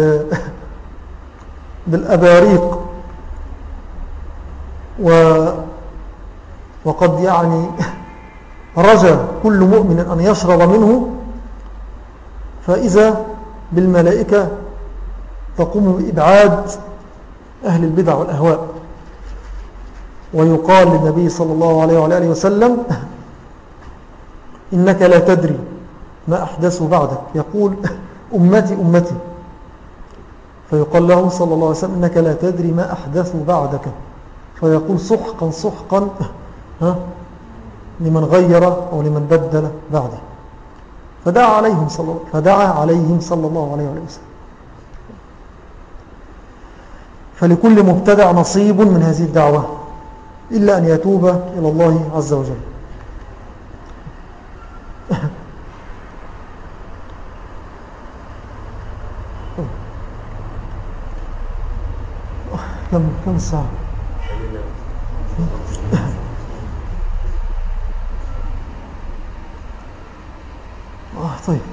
بالأباريق وقد يعني رجى كل مؤمن أن يشرب منه، فإذا بالملائكة تقوم بإبعاد أهل البدع والأهواء، ويقال للنبي صلى الله عليه وآله وسلم إنك لا تدري ما أحدثوا بعدك، يقول أمتي أمتي، فيقال له صلى الله عليه وسلم إنك لا تدري ما أحدثوا بعدك، فيقول سحقا سحقا ها لمن غير أو لمن بدل بعده. فدعا عليهم صلى, فدعا عليهم صلى الله عليه وسلم. فلكل مبتدع نصيب من هذه الدعوة إلا أن يتوب إلى الله عز وجل. كم كم ساعة؟ آه طيب،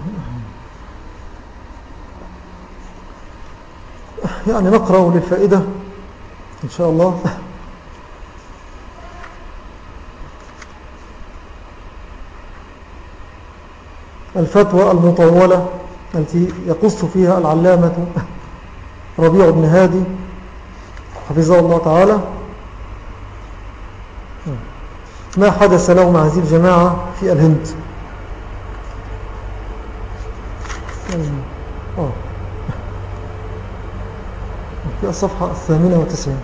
يعني نقرأ للفائدة إن شاء الله. الفتوى المطولة التي يقص فيها العلامة ربيع بن هادي حفظه الله تعالى ما حدث له مع هذه الجماعة في الهند. آه. في الصفحة الثامنة وتسعين.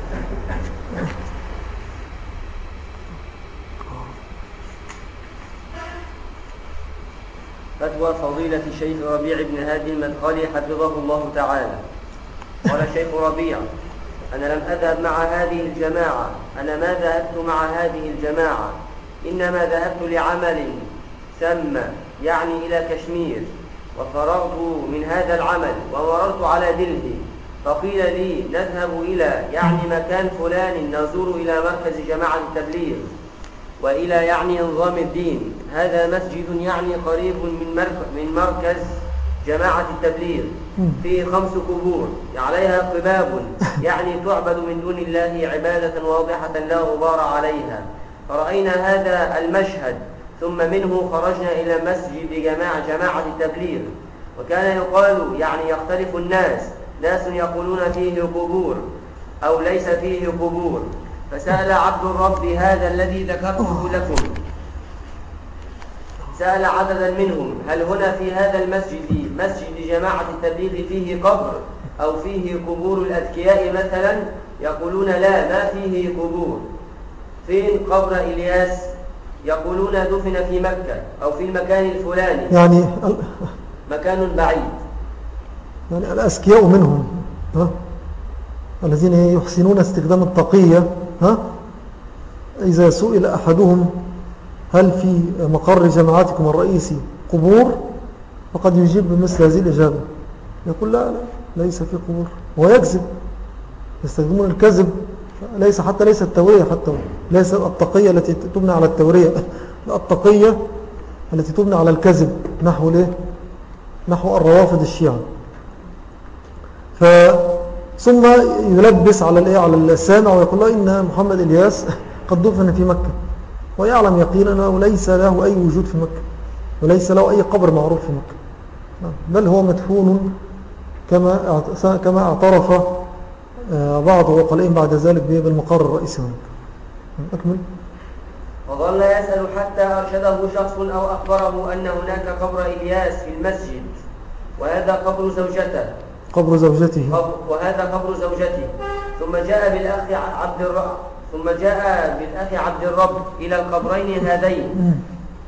فتوى فضيلة الشيخ ربيع بن هادي المدخلي حفظه الله تعالى. قال الشيخ ربيع: أنا لم أذهب مع هذه الجماعة، أنا ما ذهبت مع هذه الجماعة، إنما ذهبت لعمل ثم يعني إلى كشمير، وفرغت من هذا العمل ومررت على دلهي، فقيل لي نذهب إلى يعني مكان فلان نزور إلى مركز جماعة التبليغ وإلى يعني نظام الدين، هذا مسجد يعني قريب من مركز جماعة التبليغ، فيه خمس قبور عليها قباب يعني تعبد من دون الله عبادة واضحة لا غبار عليها، فرأينا هذا المشهد، ثم منه خرجنا إلى مسجد جماعة, جماعة التبليغ، وكان يقال يعني يختلف الناس، ناس يقولون فيه قبور أو ليس فيه قبور، فسأل عبد الرب هذا الذي ذكرته لكم، سأل عددا منهم: هل هنا في هذا المسجد مسجد جماعة التبليغ فيه قبر أو فيه قبور الأذكياء مثلا؟ يقولون لا، ما فيه قبور. فين قبر إلياس؟ يقولون دفن في مكة أو في المكان الفلاني، يعني مكان بعيد. يعني الأذكياء منهم ها؟ الذين يحسنون استخدام التقية ها؟ إذا سئل أحدهم هل في مقر جماعتكم الرئيسي قبور، فقد يجيب بمثل هذه الإجابة، يقول لا لا ليس في قبور، هو يكذب، يستخدمون الكذب، ليس حتى ليس التورية، حتى ليس التقية التي تبنى على التورية، لا التقية التي تبنى على الكذب نحو ليه؟ نحو الروافض الشيعة. ف ثم يلبس على الايه على السامع ويقول له ان محمد إلياس قد دفن في مكة، ويعلم يقينا انه ليس له اي وجود في مكة، وليس له اي قبر معروف في مكة، بل هو مدفون كما كما اعترف بعض عقلائهم بعد ذلك بالمقر الرئيسي. أكمل. وظل يسأل حتى أرشده شخص أو أخبره أن هناك قبر إلياس في المسجد، وهذا قبر زوجته قبر زوجته قبر وهذا قبر زوجته ثم جاء بالأخ عبد الرب ثم جاء بالأخ عبد الرب إلى القبرين هذين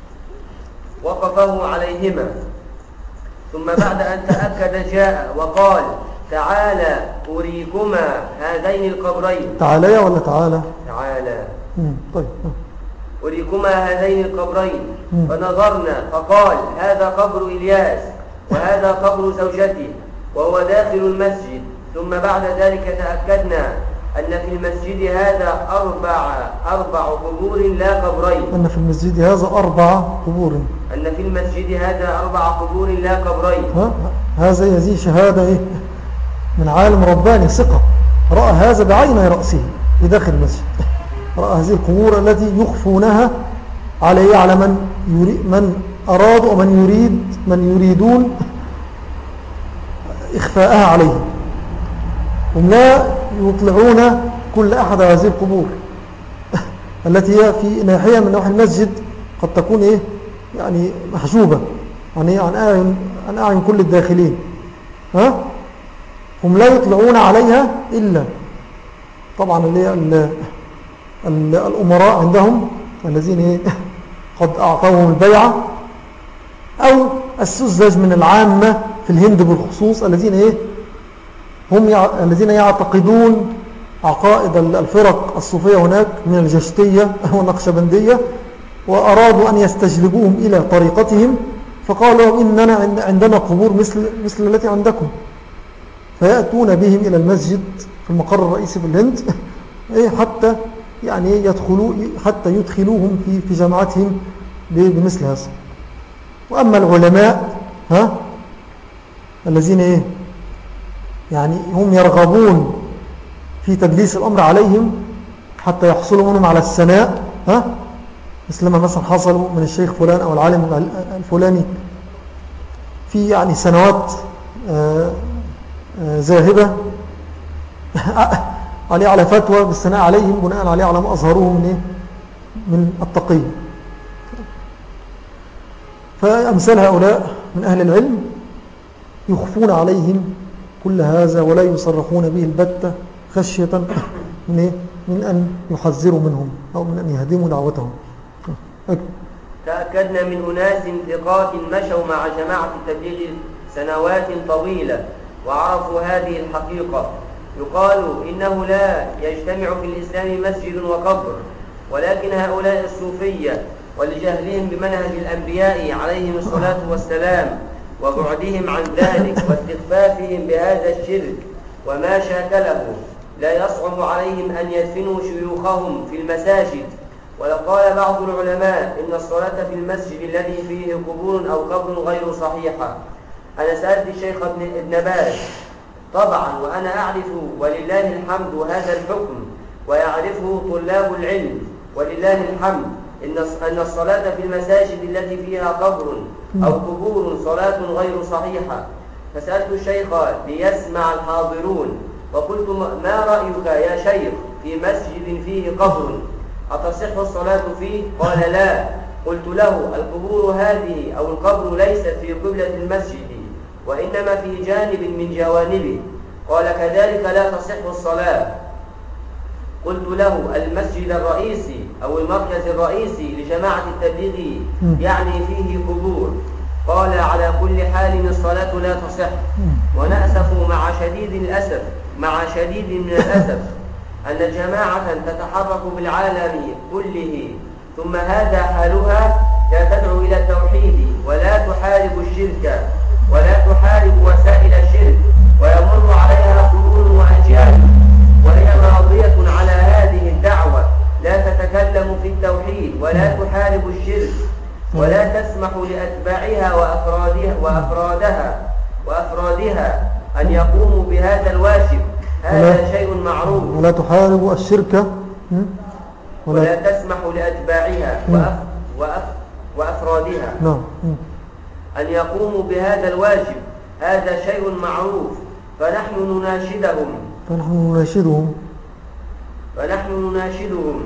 وقفه عليهما، ثم بعد أن تأكد جاء وقال تعالى أريكما هذين القبرين. تعالى ولا تعالى؟ تعالى. طيب. أريكما هذين القبرين. فنظرنا فقال هذا قبر إلياس وهذا قبر زوجته وهو داخل المسجد. ثم بعد ذلك تأكدنا أن في المسجد هذا أربع أربع قبور لا قبرين. أن في المسجد هذا أربع قبور. أن في المسجد هذا أربع قبور لا قبرين. ها؟ هذا يزي شهادة إيه؟ من عالم رباني ثقة رأى هذا بعين رأسه في داخل المسجد، رأى هذه القبور التي يخفونها عليه على من يريد من أراد ومن يريد من يريدون إخفاءها عليه، هم لا يطلعون كل أحد هذه القبور التي هي في ناحية من نواحي المسجد قد تكون إيه يعني محجوبة يعني عن أعين عن أعين كل الداخلين. ها؟ هم لا يطلعون عليها إلا طبعا اللي الأمراء عندهم الذين إيه قد أعطوهم البيعة، أو السذج من العامة في الهند بالخصوص الذين إيه هم يع... الذين يعتقدون عقائد الفرق الصوفية هناك من الجشتية والنقشبندية، وأرادوا أن يستجلبوهم إلى طريقتهم، فقالوا إننا عندنا قبور مثل, مثل التي عندكم، فيأتون بهم إلى المسجد في المقر الرئيسي في الهند حتى يعني يدخلوا حتى يدخلوهم في في جماعتهم بمثل هذا. وأما العلماء ها الذين إيه يعني هم يرغبون في تدليس الأمر عليهم حتى يحصلوا منهم على الثناء، ها مثل ما مثلا حصلوا من الشيخ فلان أو العالم الفلاني في يعني سنوات آآ آآ ذاهبة عليه على فتوى بالثناء عليهم بناء عليه على ما أظهروه من, إيه؟ من التقي. فأمثال هؤلاء من أهل العلم يخفون عليهم كل هذا ولا يصرحون به البتة خشية من, إيه؟ من أن يحذروا منهم أو من أن يهدموا دعوتهم. تأكدنا من أناس ثقات مشوا مع جماعة التبليغ سنوات طويلة وعرفوا هذه الحقيقة. يقال إنه لا يجتمع في الإسلام مسجد وقبر، ولكن هؤلاء الصوفية ولجهلهم بمنهج الأنبياء عليهم الصلاة والسلام وبعدهم عن ذلك واستخفافهم بهذا الشرك وما شاكله لا يصعب عليهم أن يدفنوا شيوخهم في المساجد. ولقال بعض العلماء إن الصلاة في المسجد الذي فيه قبور أو قبر غير صحيحة. أنا سألت الشيخ ابن باز طبعا وأنا أعرف ولله الحمد هذا الحكم ويعرفه طلاب العلم ولله الحمد إن الصلاة في المساجد التي فيها قبر أو قبور صلاة غير صحيحة. فسألت الشيخ ليسمع الحاضرون وقلت ما رأيك يا شيخ في مسجد فيه قبر أتصح الصلاة فيه؟ قال لا. قلت له القبور هذه أو القبر ليست في قبلة المسجد وإنما في جانب من جوانبه. قال كذلك لا تصح الصلاة. قلت له المسجد الرئيسي أو المركز الرئيسي لجماعة التبليغ يعني فيه قبور. قال على كل حال الصلاة لا تصح. ونأسف مع شديد الأسف مع شديد من الأسف أن جماعة تتحرك بالعالم كله ثم هذا حالها لا تدعو إلى التوحيد ولا تحارب الشرك ولا تحارب وسائل الشرك ويمر عليها قرون وأجيال وهي راضية على هذه الدعوة لا تتكلم في التوحيد ولا تحارب الشرك ولا تسمح لأتباعها وأفرادها وأفرادها وأفرادها أن يقوموا بهذا الواجب. هذا شيء معروف. ولا تحارب الشرك ولا, ولا تسمح لأتباعها وأف وأف وأفرادها نعم أن يقوموا بهذا الواجب، هذا شيء معروف، فنحن نناشدهم فنحن نناشدهم فنحن نناشدهم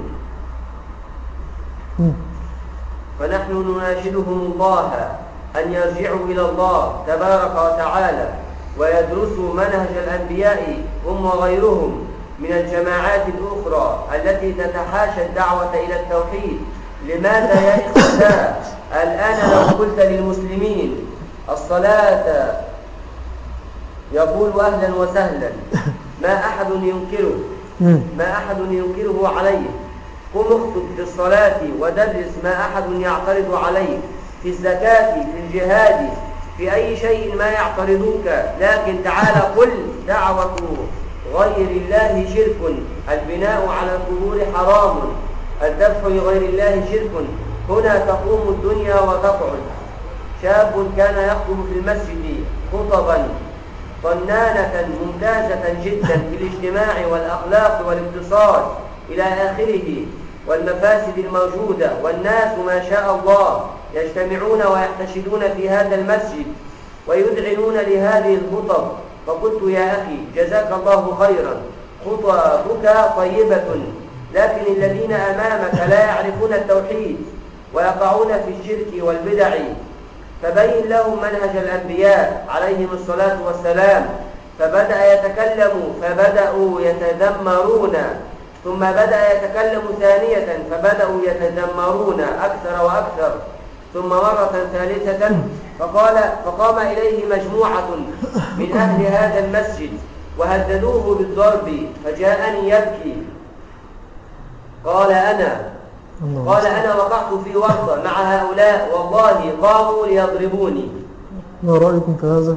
فنحن نناشدهم الله أن يرجعوا إلى الله تبارك وتعالى ويدرسوا منهج الأنبياء هم وغيرهم من الجماعات الأخرى التي تتحاشى الدعوة إلى التوحيد. لماذا يا إخوة الآن لو قلت للمسلمين الصلاة يقول أهلا وسهلا، ما أحد ينكره ما أحد ينكره عليه. قم اخطب في الصلاة ودرس، ما أحد يعترض عليك. في الزكاة، في الجهاد، في أي شيء ما يعترضوك، لكن تعال قل دعوة غير الله شرك، البناء على القبور حرام، الذبح لغير الله شرك. هنا تقوم الدنيا وتقعد. شاب كان يخطب في المسجد خطبا طنانة ممتازة جدا في الاجتماع والأخلاق والاقتصاد إلى آخره والمفاسد الموجودة، والناس ما شاء الله يجتمعون ويحتشدون في هذا المسجد ويذعنون لهذه الخطب. فقلت يا أخي جزاك الله خيرا، خطبك طيبة، لكن الذين أمامك لا يعرفون التوحيد ويقعون في الشرك والبدع، فبين لهم منهج الأنبياء عليهم الصلاة والسلام. فبدأ يتكلم فبدأوا يتذمرون، ثم بدأ يتكلم ثانية فبدأوا يتذمرون أكثر وأكثر، ثم مرة ثالثة فقال فقام إليه مجموعة من أهل هذا المسجد وهددوه بالضرب، فجاءني يبكي. قال أنا قال أنا وقعت في ورطة مع هؤلاء، والله قاموا ليضربوني. ما رأيكم في هذا؟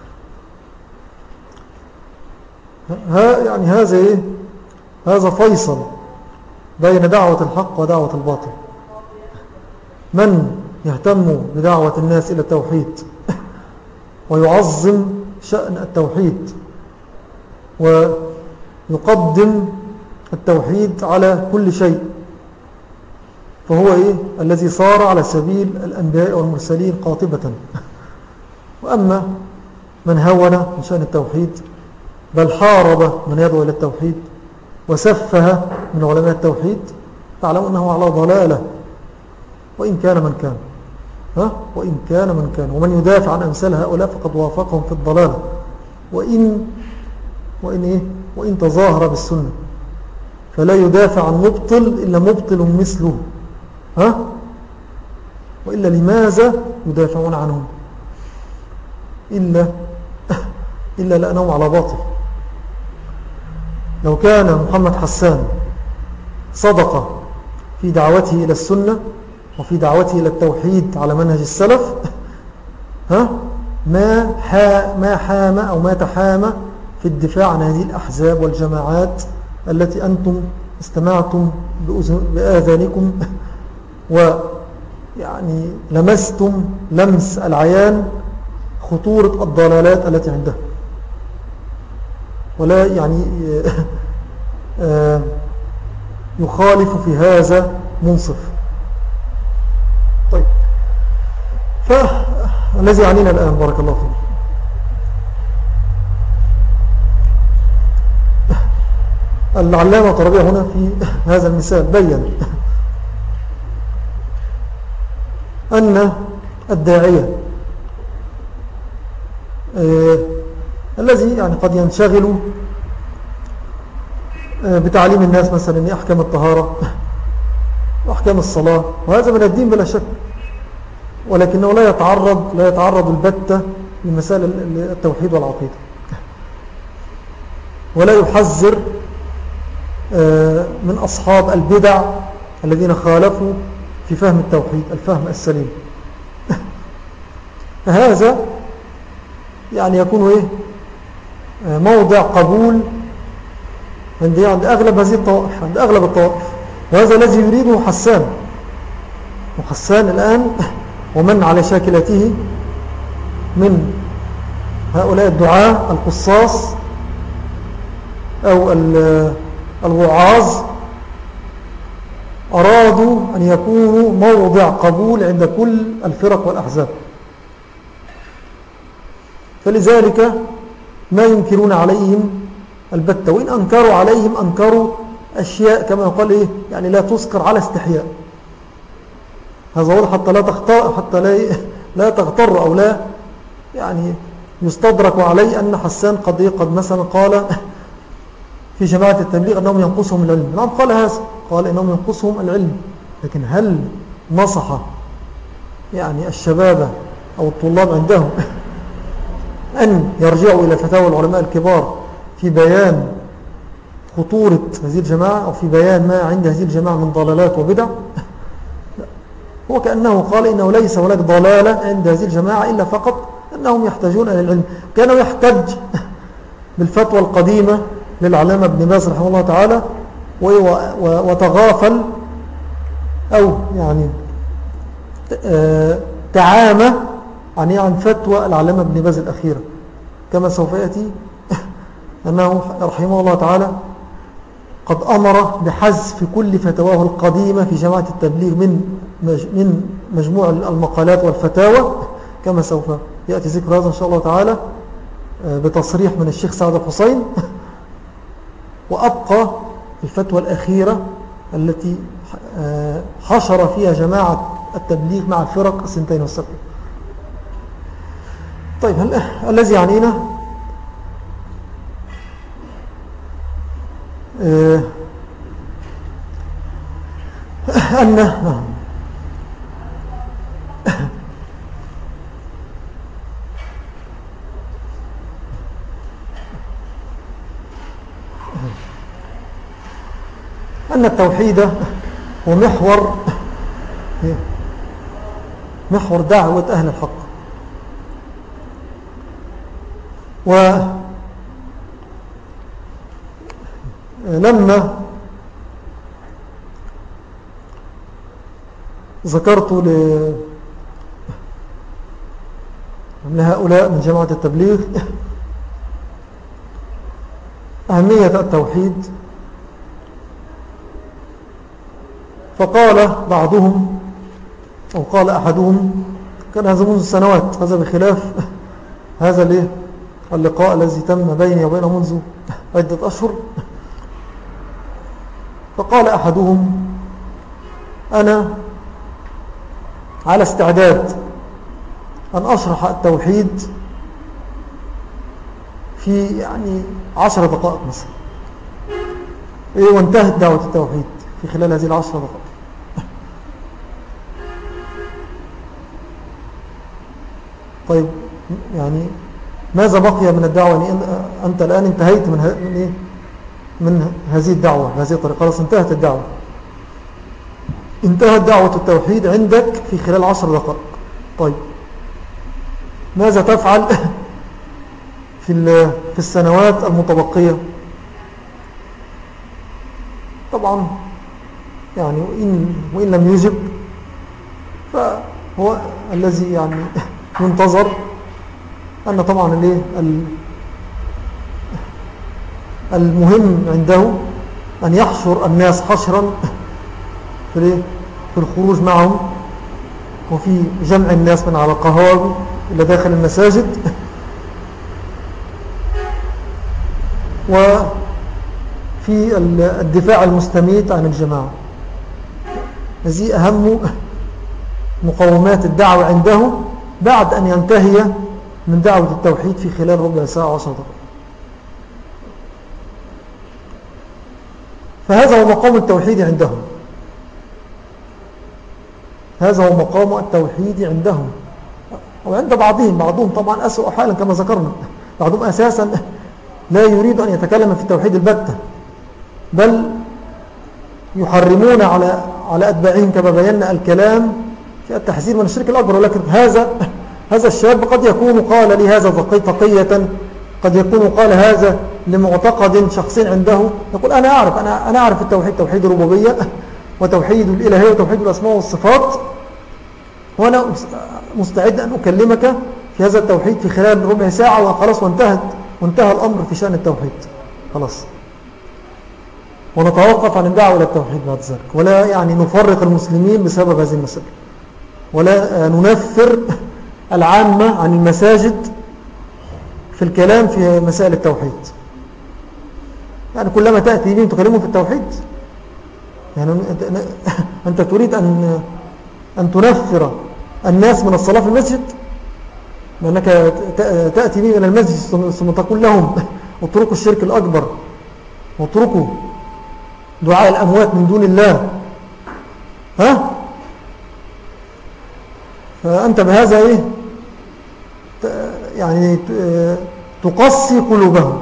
ها يعني هذا إيه؟ هذا فيصل بين دعوة الحق ودعوة الباطل. من يهتم بدعوة الناس إلى التوحيد ويعظم شأن التوحيد ويقدم التوحيد على كل شيء، فهو إيه؟ الذي صار على سبيل الأنبياء والمرسلين قاطبة. وأما من هون من شأن التوحيد بل حارب من يدعو إلى التوحيد وسفه من علماء التوحيد، فاعلم أنه على ضلالة، وإن كان من كان ها؟ وإن كان من كان ومن يدافع عن أمثال هؤلاء فقد وافقهم في الضلالة، وإن وإن إيه؟ وإن تظاهر بالسنة، فلا يدافع عن مبطل إلا مبطل مثله، ها؟ وإلا لماذا يدافعون عنهم إلا إلا لأنهم على باطل. لو كان محمد حسان صدق في دعوته إلى السنة وفي دعوته إلى التوحيد على منهج السلف، ها ما ما حام أو ما تحام في الدفاع عن هذه الأحزاب والجماعات التي أنتم استمعتم بآذانكم ويعني لمستم لمس العيان خطورة الضلالات التي عندها، ولا يعني يخالف في هذا منصف. طيب، فالذي يعنينا الآن بارك الله فيك العلامة طربية هنا في هذا المثال بيّن أن الداعية آه الذي يعني قد ينشغل آه بتعليم الناس مثلا أحكام الطهارة وأحكام الصلاة، وهذا من الدين بلا شك، ولكنه لا يتعرض لا يتعرض البتة لمسائل التوحيد والعقيدة، ولا يحذر آه من أصحاب البدع الذين خالفوا في فهم التوحيد الفهم السليم. فهذا يعني يكون إيه؟ موضع قبول عند عند أغلب هذه الطوائف، عند أغلب الطوائف، وهذا الذي يريده حسان. وحسان الآن ومن على شاكلته من هؤلاء الدعاة القصاص أو الوعاظ أرادوا أن يكونوا موضع قبول عند كل الفرق والأحزاب، فلذلك ما ينكرون عليهم البتة، وإن أنكروا عليهم أنكروا أشياء كما يقال إيه يعني لا تذكر على استحياء. هذا واضح حتى لا تغتر حتى لا لا تغتر أو لا يعني يستدرك عليه أن حسان قد قد مثلا قال في جماعة التبليغ أنهم ينقصهم العلم. نعم قال هذا، قال أنهم ينقصهم العلم، لكن هل نصح يعني الشباب أو الطلاب عندهم أن يرجعوا إلى فتاوى العلماء الكبار في بيان خطورة هذه الجماعة أو في بيان ما عند هذه الجماعة من ضلالات وبدع؟ هو كأنه قال إنه ليس هناك ضلالة عند هذه الجماعة إلا فقط أنهم يحتاجون إلى العلم. كانوا يحتج بالفتوى القديمة للعلامة ابن باز رحمه الله تعالى وتغافل أو يعني تعامى عن فتوى العلامة ابن باز الأخيرة، كما سوف يأتي أنه رحمه الله تعالى قد أمر بحذف كل فتواه القديمة في جماعة التبليغ من من مجموع المقالات والفتاوى، كما سوف يأتي ذكر هذا إن شاء الله تعالى بتصريح من الشيخ سعد الحسين. وأبقى الفتوى الأخيرة التي حشر فيها جماعة التبليغ مع الفرق السنتين والسبعين. طيب الذي يعنينا أن أن التوحيد هو محور محور دعوة أهل الحق. ولما ذكرت لهؤلاء من جماعة التبليغ أهمية التوحيد، فقال بعضهم أو قال أحدهم، كان هذا منذ سنوات، هذا بخلاف هذا اللقاء الذي تم بيني وبينه منذ عدة أشهر. فقال أحدهم أنا على استعداد أن أشرح التوحيد في يعني عشر دقائق مثلا، وانتهت دعوة التوحيد في خلال هذه العشر دقائق. طيب يعني ماذا بقي من الدعوة؟ يعني أنت الآن انتهيت من, من, إيه؟ من هذه الدعوة بهذه الطريقة، خلاص انتهت الدعوة، انتهت دعوة التوحيد عندك في خلال عشر دقائق. طيب ماذا تفعل في, في السنوات المتبقية؟ طبعا يعني وإن, وإن لم يجب فهو الذي يعني ينتظر أن طبعا المهم عنده أن يحشر الناس حشرا في الخروج معهم وفي جمع الناس من على القهاوي إلى داخل المساجد، وفي الدفاع المستميت عن الجماعة. هذه أهم مقومات الدعوة عنده بعد أن ينتهي من دعوة التوحيد في خلال ربع ساعة وعشر دقائق. فهذا هو مقام التوحيد عندهم، هذا هو مقام التوحيد عندهم. وعند بعضهم بعضهم طبعا أسوأ حالا كما ذكرنا، بعضهم أساسا لا يريد أن يتكلم في التوحيد البتة، بل يحرمون على على أتباعهم كما بينا الكلام في التحذير من الشرك الأكبر. ولكن هذا هذا الشاب قد يكون قال لي هذا تقية، قد يكون قال هذا لمعتقد شخصي عنده، يقول أنا أعرف أنا أنا أعرف التوحيد، توحيد الربوبية وتوحيد الإلهية وتوحيد الأسماء والصفات، وأنا مستعد أن أكلمك في هذا التوحيد في خلال ربع ساعة وخلاص، وانتهت وانتهى الأمر في شأن التوحيد خلاص، ونتوقف عن الدعوة إلى التوحيد بعد ذلك، ولا يعني نفرق المسلمين بسبب هذه المسألة، ولا ننفر العامة عن المساجد في الكلام في مسائل التوحيد. يعني كلما تأتي بهم تكلمهم في التوحيد، يعني أنت تريد أن أن تنفر الناس من الصلاة في المسجد، لأنك تأتي بهم إلى المسجد ثم تقول لهم اتركوا الشرك الأكبر واتركوا دعاء الأموات من دون الله، ها؟ فأنت بهذا إيه؟ يعني تقصي قلوبهم،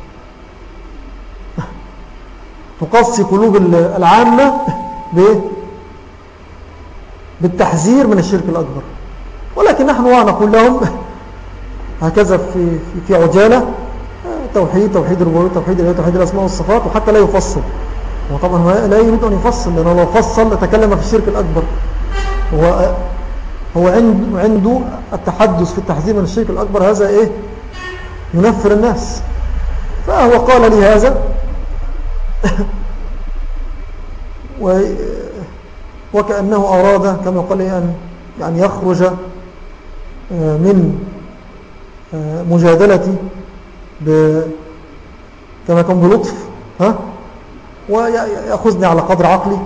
تقصي قلوب العامة بالتحذير من الشرك الأكبر. ولكن نحن نقول لهم هكذا في في عجالة: توحيد توحيد الربوبية، توحيد الإلهية، توحيد الأسماء والصفات، وحتى لا يفصل. وطبعا لا يريد أن يفصل، لأنه لو فصل لتكلم في الشرك الأكبر. هو هو عنده التحدث في التحذير من الشرك الأكبر، هذا إيه؟ ينفر الناس. فهو قال لي هذا وكأنه أراد كما قال لي أن يعني يخرج من مجادلتي كما كان بلطف، ها، ويأخذني على قدر عقلي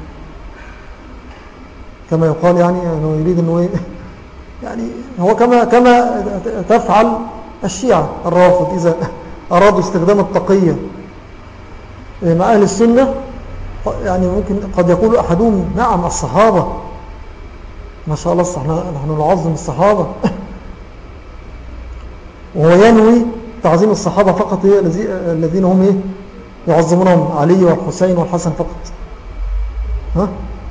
كما يقال، يعني أنه يريد أنه يعني هو كما كما تفعل الشيعة الرافض إذا أرادوا استخدام التقية مع أهل السنة. يعني ممكن قد يقول أحدهم: نعم الصحابة ما شاء الله نحن نعظم الصحابة، وهو ينوي تعظيم الصحابة فقط الذين هم إيه؟ يعظمونهم علي والحسين والحسن فقط. ها؟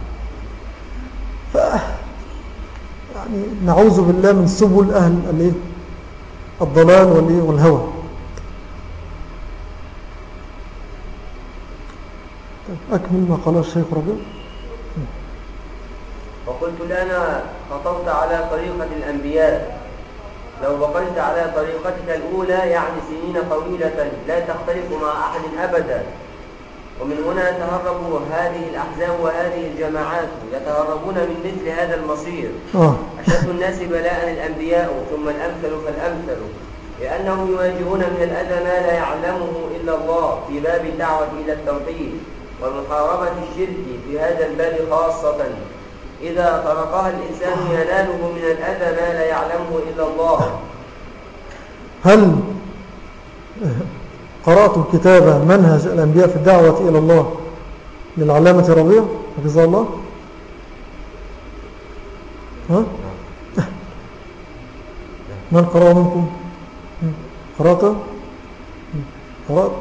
ف يعني نعوذ بالله من سبل أهل الإيه؟ الضلال والهوى. أكمل ما قال الشيخ ربيع. وقلت لنا خطوت على طريقة الأنبياء، لو بقيت على طريقتك الأولى يعني سنين طويلة لا تختلف مع أحد أبدا. ومن هنا تهربوا هذه الأحزاب وهذه الجماعات، يتهربون من مثل هذا المصير. آه. أشد الناس بلاء الأنبياء ثم الأمثل فالأمثل، لأنهم يواجهون من الأذى ما لا يعلمه إلا الله في باب الدعوة إلى التوحيد ومحاربة الشرك في هذا الباب خاصة. إذا طرقها الإنسان يناله من الأذى ما لا يعلمه إلا الله. هل قرأت الكتاب منهج الأنبياء في الدعوة إلى الله للعلامة ربيع حفظه الله؟ ها؟ من قرأ منكم؟ قرأت؟ قرأت؟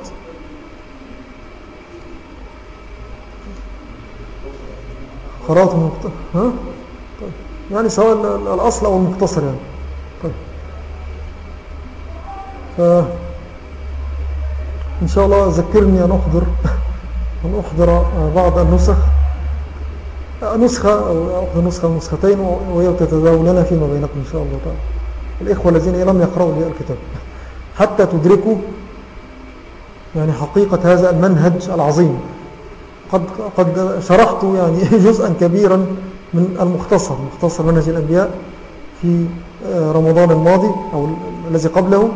قرأت المختصر؟ ها؟ طيب. يعني سواء الأصل أو المختصر يعني. طيب. فإن شاء الله ذكرني أن أحضر أن أحضر بعض النسخ نسخة أو أحضر نسخة نسختين وهي تتداولنا فيما بينكم إن شاء الله تعالى، الإخوة الذين لم يقرأوا لي الكتاب، حتى تدركوا يعني حقيقة هذا المنهج العظيم. قد قد شرحت يعني جزءا كبيرا من المختصر مختصر منهج الأنبياء في رمضان الماضي أو الذي قبله.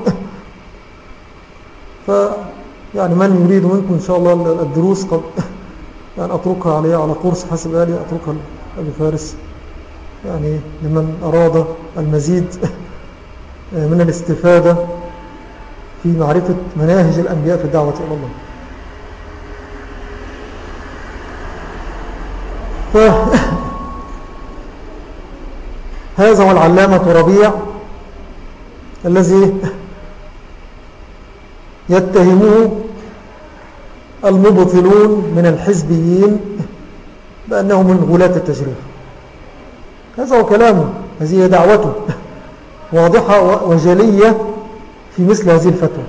فيعني من يريد منكم إن شاء الله الدروس قد يعني أتركها عليها على قرص حسب آلي، أتركها لأبي فارس يعني لمن أراد المزيد من الاستفادة في معرفة مناهج الأنبياء في الدعوة إلى الله. هذا هو العلامة ربيع الذي يتهمه المبطلون من الحزبيين بأنه من غلاة التشريع. هذا هو كلامه، هذه دعوته واضحة وجلية في مثل هذه الفتوى،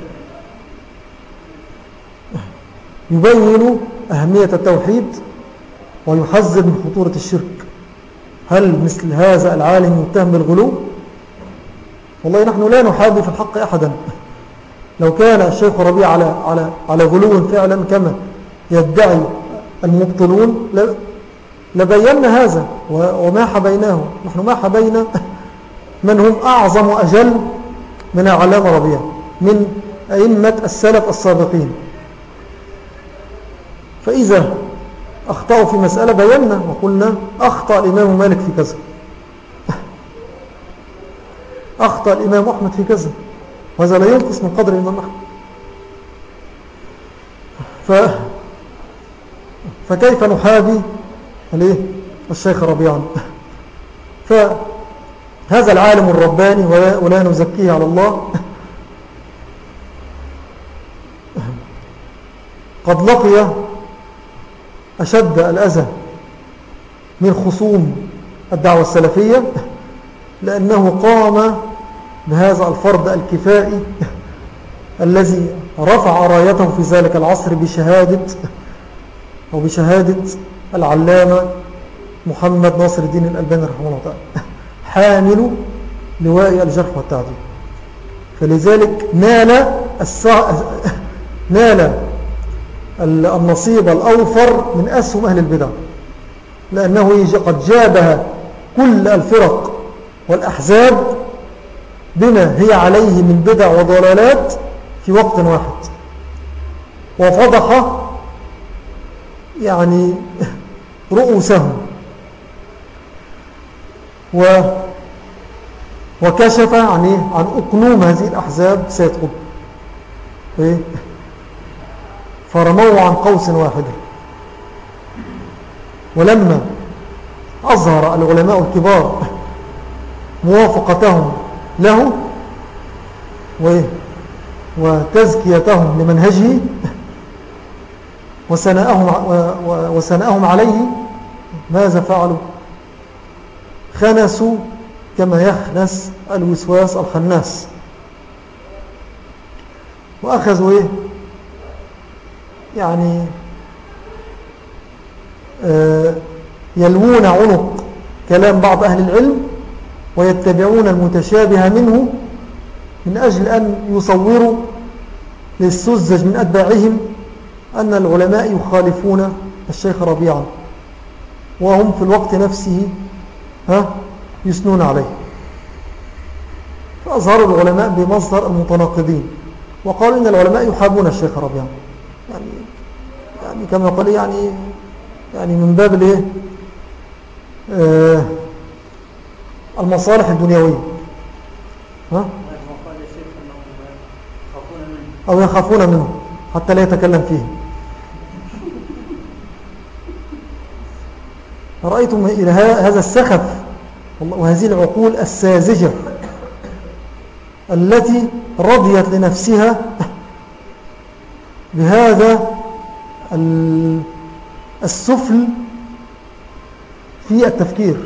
يبين أهمية التوحيد ويحذر من خطورة الشرك. هل مثل هذا العالم يتهم بالغلو؟ والله نحن لا نحابي في الحق أحدا. لو كان الشيخ ربيع على, على, على غلو فعلا كما يدعي المبطلون لبينا هذا وما حبيناه. نحن ما حبينا من هم أعظم وأجل من العلامة ربيع، من أئمة السلف السابقين. فإذا أخطأوا في مسألة بينا وقلنا أخطأ الإمام مالك في كذا، أخطأ الإمام أحمد في كذا، وهذا لا ينقص من قدر الإمام أحمد. ف... فكيف نحابي الشيخ ربيعا؟ فهذا العالم الرباني ولا نزكيه على الله قد لقي أشد الأذى من خصوم الدعوة السلفية، لأنه قام بهذا الفرض الكفائي الذي رفع رايته في ذلك العصر بشهادة أو بشهادة العلامة محمد ناصر الدين الألباني رحمه الله تعالى، حامل لواء الجرح والتعديل. فلذلك نال السع... نال النصيب الأوفر من أسهم أهل البدع، لأنه قد جابها كل الفرق والأحزاب بما هي عليه من بدع وضلالات في وقت واحد، وفضح يعني رؤوسهم و وكشف عن عن أقنوم هذه الأحزاب سيد قطب، إيه؟ فرموه عن قوس واحد. ولما أظهر العلماء الكبار موافقتهم له وتزكيتهم لمنهجه وسناءهم, وسناءهم عليه، ماذا فعلوا؟ خنسوا كما يخنس الوسواس الخناس، وأخذوا إيه؟ يعني آه يلوون عنق كلام بعض أهل العلم ويتبعون المتشابه منه من أجل أن يصوروا للسذج من أتباعهم أن العلماء يخالفون الشيخ ربيعا، وهم في الوقت نفسه ها يسنون عليه. فأظهروا العلماء بمصدر المتناقضين وقالوا إن العلماء يحابون الشيخ ربيعا، يعني يعني كما قال يعني يعني من باب الايه آه المصالح الدنيوية، ها أو يخافون منه حتى لا يتكلم فيه. رأيتم إلى هذا السخف وهذه العقول الساذجة التي رضيت لنفسها بهذا السفل في التفكير.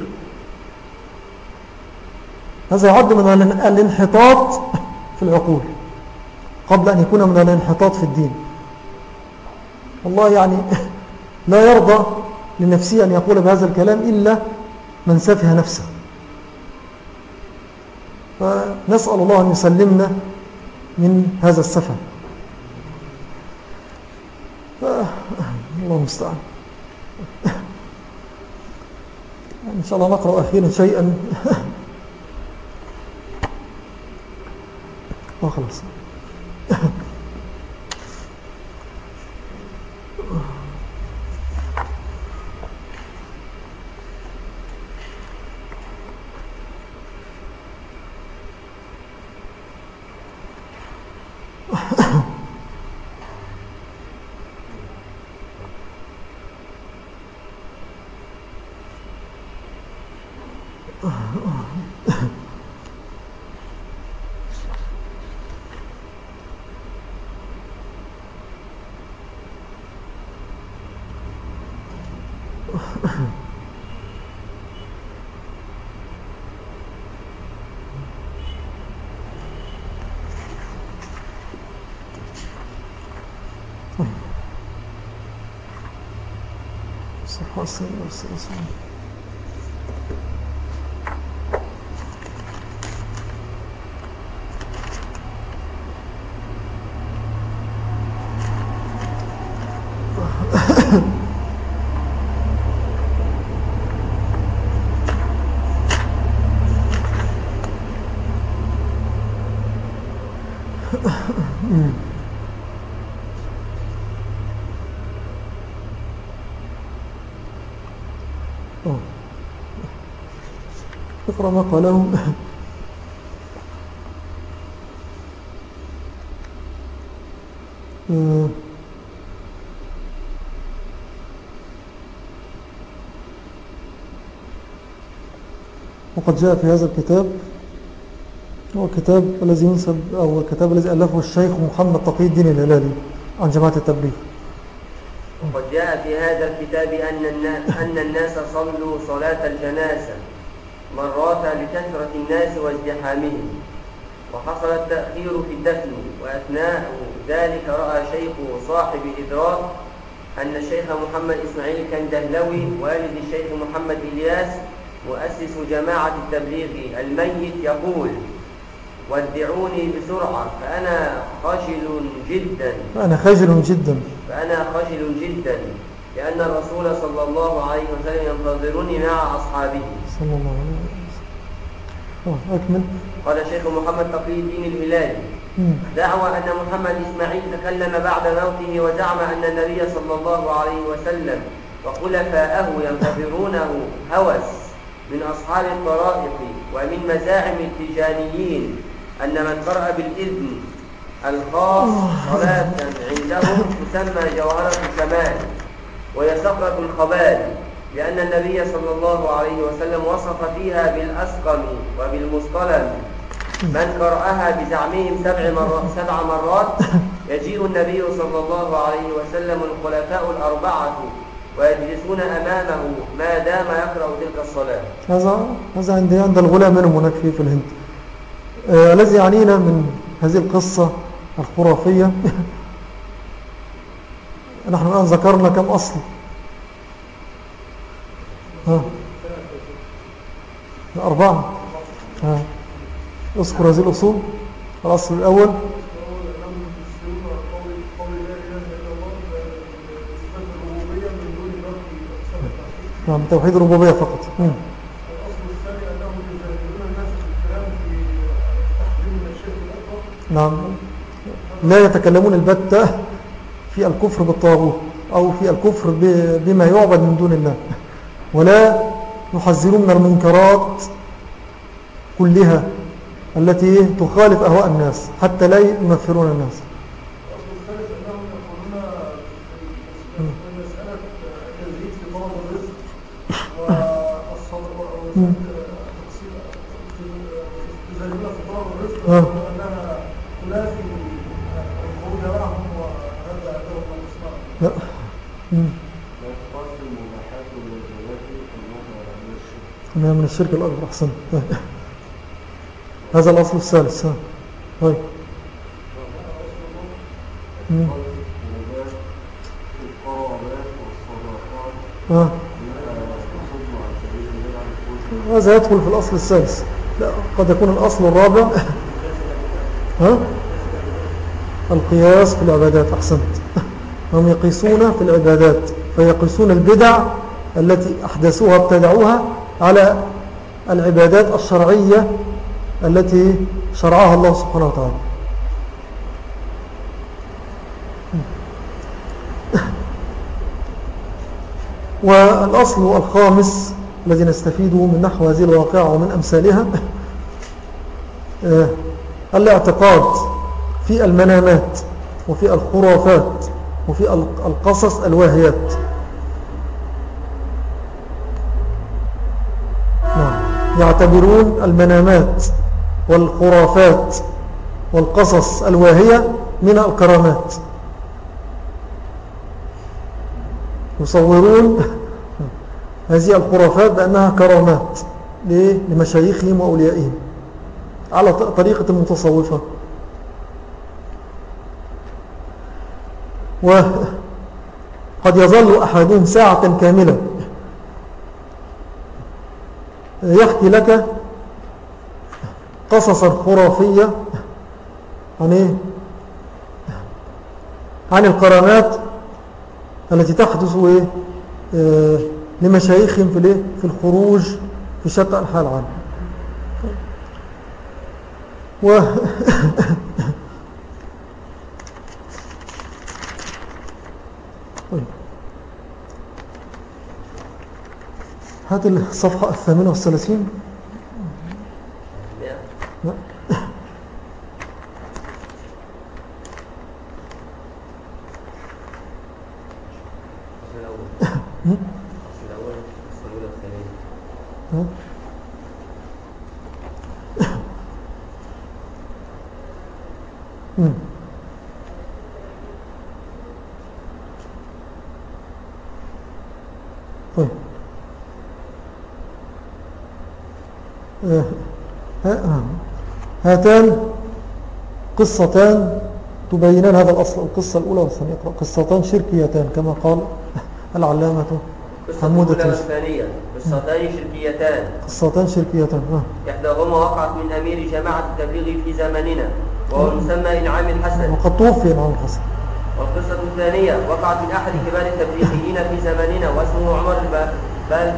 هذا يعد من الانحطاط في العقول قبل أن يكون من الانحطاط في الدين. والله يعني لا يرضى لنفسه أن يقول بهذا الكلام إلا من سفه نفسه. فنسأل الله أن يسلمنا من هذا السفه. الله المستعان. إن شاء الله نقرأ أخيرا شيئا وخلاص. صح والسلام والسلام. Uh... مم. أوه. اقرأ ما قاله. وقد جاء في هذا الكتاب، هو الكتاب الذي ينسب أو الكتاب الذي ألفه الشيخ محمد تقي الدين الهلالي عن جماعة التبليغ. وقد جاء في هذا الكتاب أن الناس, أن الناس صلوا صلاة الجنازة مرات لكثرة الناس وازدحامهم، وحصل التأخير في الدفن، وأثناء ذلك رأى شيخ صاحب الإدراك أن الشيخ محمد إسماعيل كندهلوي والد الشيخ محمد إلياس مؤسس جماعة التبليغ الميت يقول: ودعوني بسرعة فأنا خجل جدا فأنا خجل جدا فأنا خجل جدا لأن الرسول صلى الله عليه وسلم ينتظرني مع أصحابه صلى الله عليه وسلم. أكمل. قال الشيخ محمد تقي الدين الهلالي: دعوى أن محمد إسماعيل تكلم بعد موته وزعم أن النبي صلى الله عليه وسلم وخلفاءه ينتظرونه هوس من أصحاب الطرائق ومن مزاعم التجانيين أن من قرأ بالإذن الخاص صلاة عندهم تسمى جوهرة الكمال وهي سقرة الخبال، لأن النبي صلى الله عليه وسلم وصف فيها بالأسقم وبالمصطلم. من قرأها بزعمهم سبع مرات, سبع مرات يجيء النبي صلى الله عليه وسلم الخلفاء الأربعة ويجلسون أمامه ما دام يقرأ تلك الصلاة. هذا هذا عندي عند الغلام منهم هناك في في الهند. آه الذي يعنينا من هذه القصة الخرافية نحن الآن ذكرنا كم أصل. ها أربعة. ها اذكر هذه الأصول. الأصل الأول نعم توحيد الربوبية فقط. مم. الأصل الثاني أنهم يجادلون الناس بالكلام في تحريم الشرك الأكبر. نعم لا يتكلمون البتة في الكفر بالطاغوت أو في الكفر بما يعبد من دون الله، ولا يحذرون من المنكرات كلها التي تخالف أهواء الناس حتى لا ينفرون الناس. الأصل الثالث أنهم يقولون في مسألة التزهيد في طلب الرزق والصبر والتزهيد في طلب الرزق وأنها تنافي الخروج معهم، وهذا عندهم الإسلام. لا أنها من الشرك الأكبر. أحسن. هذا الأصل الثالث. طيب آه. هذا يدخل في الأصل الثالث. لا قد يكون الأصل الرابع ها القياس في العبادات. أحسنت. هم يقيسون في العبادات فيقيسون البدع التي أحدثوها ابتدعوها على العبادات الشرعية التي شرعها الله سبحانه وتعالى. والأصل الخامس الذي نستفيده من نحو هذه الواقعة ومن أمثالها الاعتقاد في المنامات وفي الخرافات وفي القصص الواهيات. يعتبرون المنامات والخرافات والقصص الواهية من الكرامات. يصورون هذه الخرافات بأنها كرامات لمشايخهم وأوليائهم على طريقة المتصوفة. وقد يظل أحدهم ساعة كاملة يحكي لك قصصا خرافية عن إيه؟ عن الكرامات التي تحدث إيه؟ آه لمشايخهم في, الإيه؟ في الخروج في شتى أنحاء العالم. و هات الصفحة الثامنة والثلاثين. لا. طيب هاتان قصتان تبينان هذا الأصل. القصة الأولى والثانية قصتان شركيتان كما قال العلامة حمود التوسي. الثانية قصتان شركيتان قصتان شركيتان إحداهما وقعت من أمير جماعة التبليغ في زمننا وهو المسمى إنعام الحسن، وقد توفي إنعام الحسن. والقصة الثانية وقعت من أحد كبار التبليغيين في زمننا واسمه عمر بل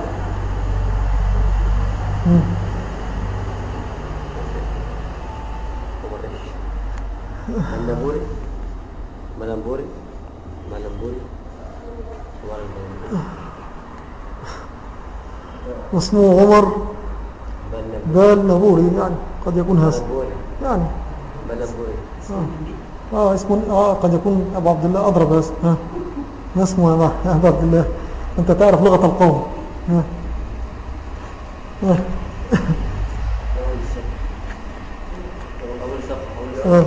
ملنبوري ملنبوري ملنبوري واسمه عمر بالنبوري، يعني قد يكون هذا يعني ملنبوري اه, آه اسمه اه قد يكون ابو عبد الله اضرب هذا. ها ما اسمه يا ابو عبد الله، انت تعرف لغة القوم. ها ها آه.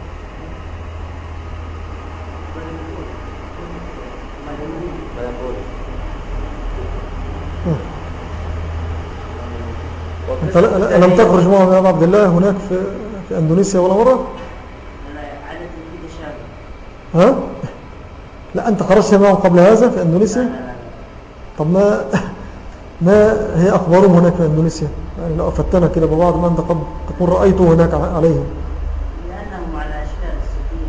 أنت لم تخرج معهم يا أبو عبد الله هناك في, في أندونيسيا ولا مرة؟ ها؟ لا أنت خرجت معهم قبل هذا في أندونيسيا؟ طب ما ما هي أخبارهم هناك في أندونيسيا؟ يعني لو أفتنا كده ببعض ما أنت قد تكون رأيته هناك عليهم. لأنهم على أشكال السفينة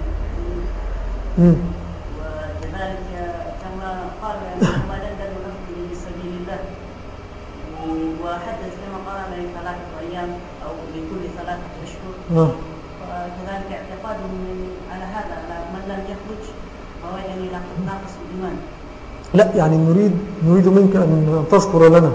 وكذلك كما قال أنهم لندن نخرج لسبيل الله، وحدث كما قال من ثلاثة أيام أو لكل ثلاثة أشهر. وكذلك اعتقادهم على هذا على من لم يخرج فهو يعني ناقص الإيمان. لا يعني نريد نريد منك أن تذكر لنا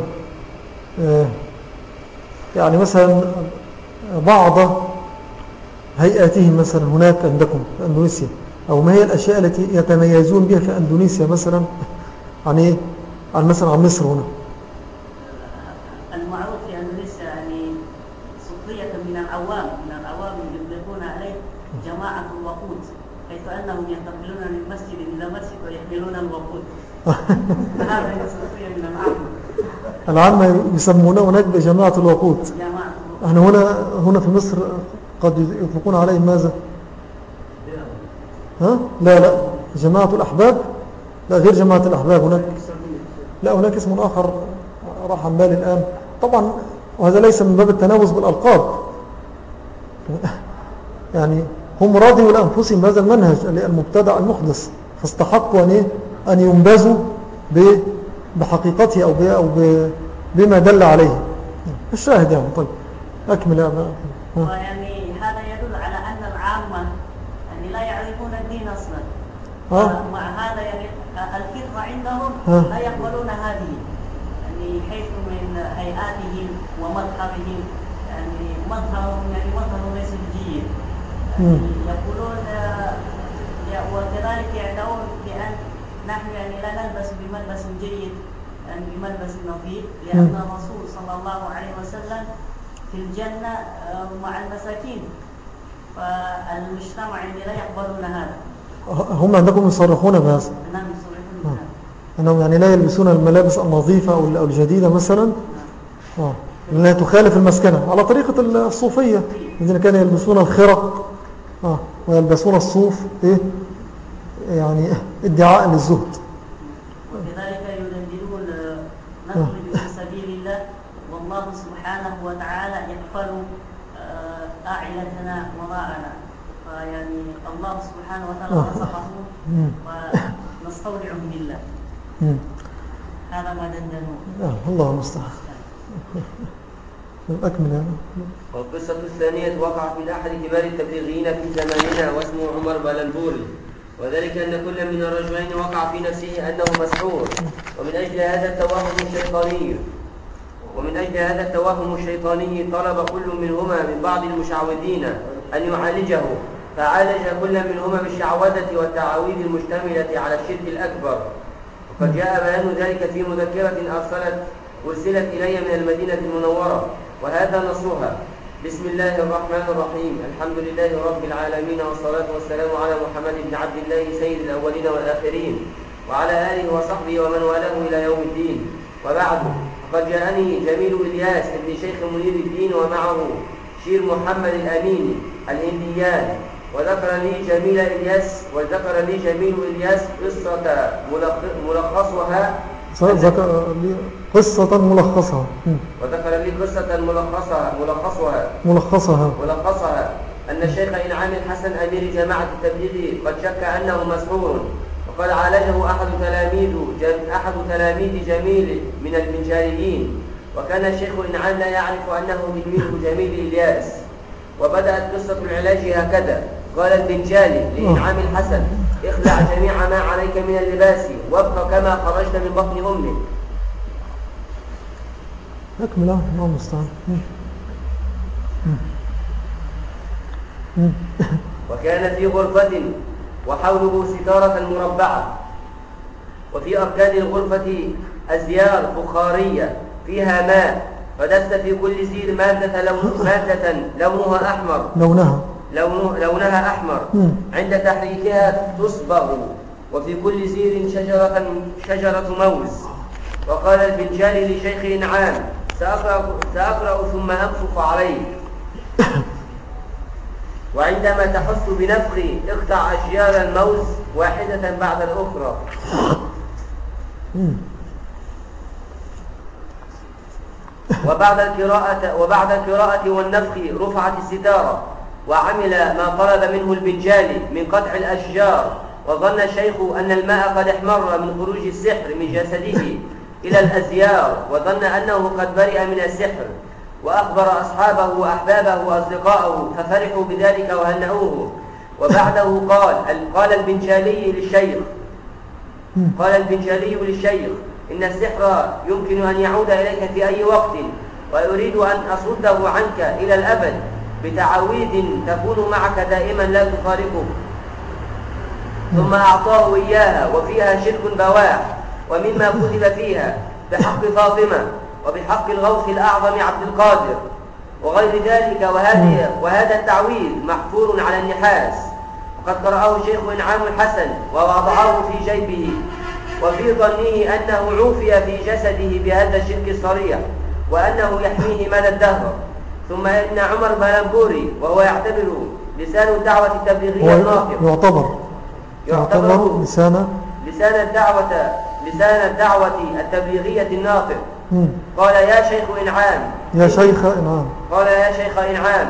يعني مثلا بعض هيئاتهم مثلا هناك عندكم في أندونيسيا، أو ما هي الأشياء التي يتميزون بها في أندونيسيا مثلا عن إيه؟ عن مثلا عن مصر هنا. المعروف في أندونيسيا يعني سخرية من العوام من العوام يطلقون عليه جماعة الوقود، حيث أنهم ينتقلون من مسجد إلى مسجد ويحملون الوقود. هذا هي سخرية من العام. العامة يسمونه هناك بجماعة الوقود. احنا هنا هنا في مصر قد يطلقون عليه ماذا؟ ها؟ لا لا جماعة الأحباب، لا غير جماعة الأحباب هناك، لا هناك اسم آخر راح عن بالي الآن طبعا، وهذا ليس من باب التناوز بالألقاب. يعني هم راضوا لأنفسهم بهذا المنهج المبتدع المحدث، فاستحقوا أن أن ينبذوا بحقيقته أو أو بما دل عليه الشاهد. يعني طيب أكمل يا أبا. ويعني هذا يدل على أن العامة يعني لا يعرفون الدين أصلا. مع هذا يعني الفطرة عندهم لا يقبلون هذه، يعني حيث من هيئاتهم ومظهرهم يعني مظهرهم يعني مظهر ليس جيد. يعني يقولون وكذلك يدعون بأن نحن يعني لا نلبس بملبس جيد يعني بملبس نظيف، لأن الرسول صلى الله عليه وسلم في الجنة مع المساكين، فالمجتمع يعني لا يقبلون هذا. هم عندكم يصرحون بهذا؟ نعم يصرحون بهذا، أنهم يعني لا يلبسون الملابس النظيفة أو الجديدة مثلا، آه. لأنها تخالف المسكنة على طريقة الصوفية الذين كانوا يلبسون الخرق آه. ويلبسون الصوف إيه؟ يعني ادعاء للزهد. وكذلك يدندنون نخرج في سبيل الله والله سبحانه وتعالى يقبل أعلتنا وراءنا، فيعني الله سبحانه وتعالى رزقهم ونستودعهم بالله. هذا ما دندنون. الله المستعان. أكمل يعني. والقصة الثانية وقعت من أحد كبار التبليغيين في زماننا واسمه عمر بلنبوري، وذلك أن كل من الرجلين وقع في نفسه أنه مسحور، ومن أجل هذا التوهم الشيطاني ومن أجل هذا التوهم الشيطاني طلب كل منهما من بعض المشعوذين أن يعالجه، فعالج كل منهما بالشعوذة والتعاويذ المشتملة على الشرك الأكبر. وقد جاء بيان ذلك في مذكرة أرسلت أرسلت إلي من المدينة المنورة، وهذا نصها: بسم الله الرحمن الرحيم، الحمد لله رب العالمين، والصلاة والسلام على محمد بن عبد الله سيد الأولين والآخرين، وعلى آله وصحبه ومن والاه إلى يوم الدين. وبعد، قد جاءني جميل إلياس ابن شيخ منير الدين ومعه شير محمد الأميني الهنديان، وذكر لي جميل إلياس وذكر لي جميل إلياس قصة ملخصها ذكر لي قصة ملخصها وذكر لي قصة ملخصها ملخصها ملخصها ملخصها أن الشيخ إنعام الحسن أمير جماعة التبليغ قد شك أنه مسحور، وقد عالجه أحد تلاميذ أحد تلاميذ جميل من المنجاليين، وكان الشيخ إنعام لا يعرف أنه تلميذ جميل إلياس. وبدأت قصة العلاج هكذا: قال البنجالي لإنعام الحسن: اخلع جميع ما عليك من اللباس، وابق كما خرجت من بطن أمك. أكمل الله المستعان. وكان في غرفة وحوله ستارة مربعة، وفي أركان الغرفة أزيار فخارية فيها ماء، فدس في كل زير مادة, لون مادة لونها أحمر لونها لون لونها أحمر عند تحريكها تصبغ، وفي كل زير شجرة شجرة موز. وقال البنجالي لشيخ إنعام: سأقرأ, سأقرأ ثم أنفخ عليك، وعندما تحس بنفخي اقطع أشجار الموز واحدة بعد الأخرى. وبعد القراءة وبعد القراءة والنفخ رفعت الستارة، وعمل ما طلب منه البنجالي من قطع الأشجار. وظن الشيخ أن الماء قد احمر من خروج السحر من جسده إلى الأزيار، وظن أنه قد برئ من السحر، وأخبر أصحابه وأحبابه وأصدقائه، ففرحوا بذلك وهنأوه. وبعده قال قال البنجالي للشيخ قال البنجالي للشيخ إن السحر يمكن أن يعود إليك في أي وقت، وأريد أن أصده عنك إلى الأبد بتعاويذ تكون معك دائما لا تفارقك. ثم أعطاه إياها، وفيها شرك بواح، ومما كتب فيها بحق فاطمة وبحق الغوث الأعظم عبد القادر وغير ذلك. وهذه وهذا التعويذ محفور على النحاس، وقد قرأه الشيخ إنعام الحسن ووضعه في جيبه، وفي ظنه أنه عوفي في جسده بهذا الشرك الصريح، وأنه يحميه مدى الدهر. ثم إن عمر بلنبوري، وهو يعتبر لسان الدعوة التبليغية الناطق يعتبر يعتبر لسان لسان الدعوة لسان الدعوة التبليغية الناطق. قال: يا شيخ إنعام يا شيخ إنعام قال يا شيخ إنعام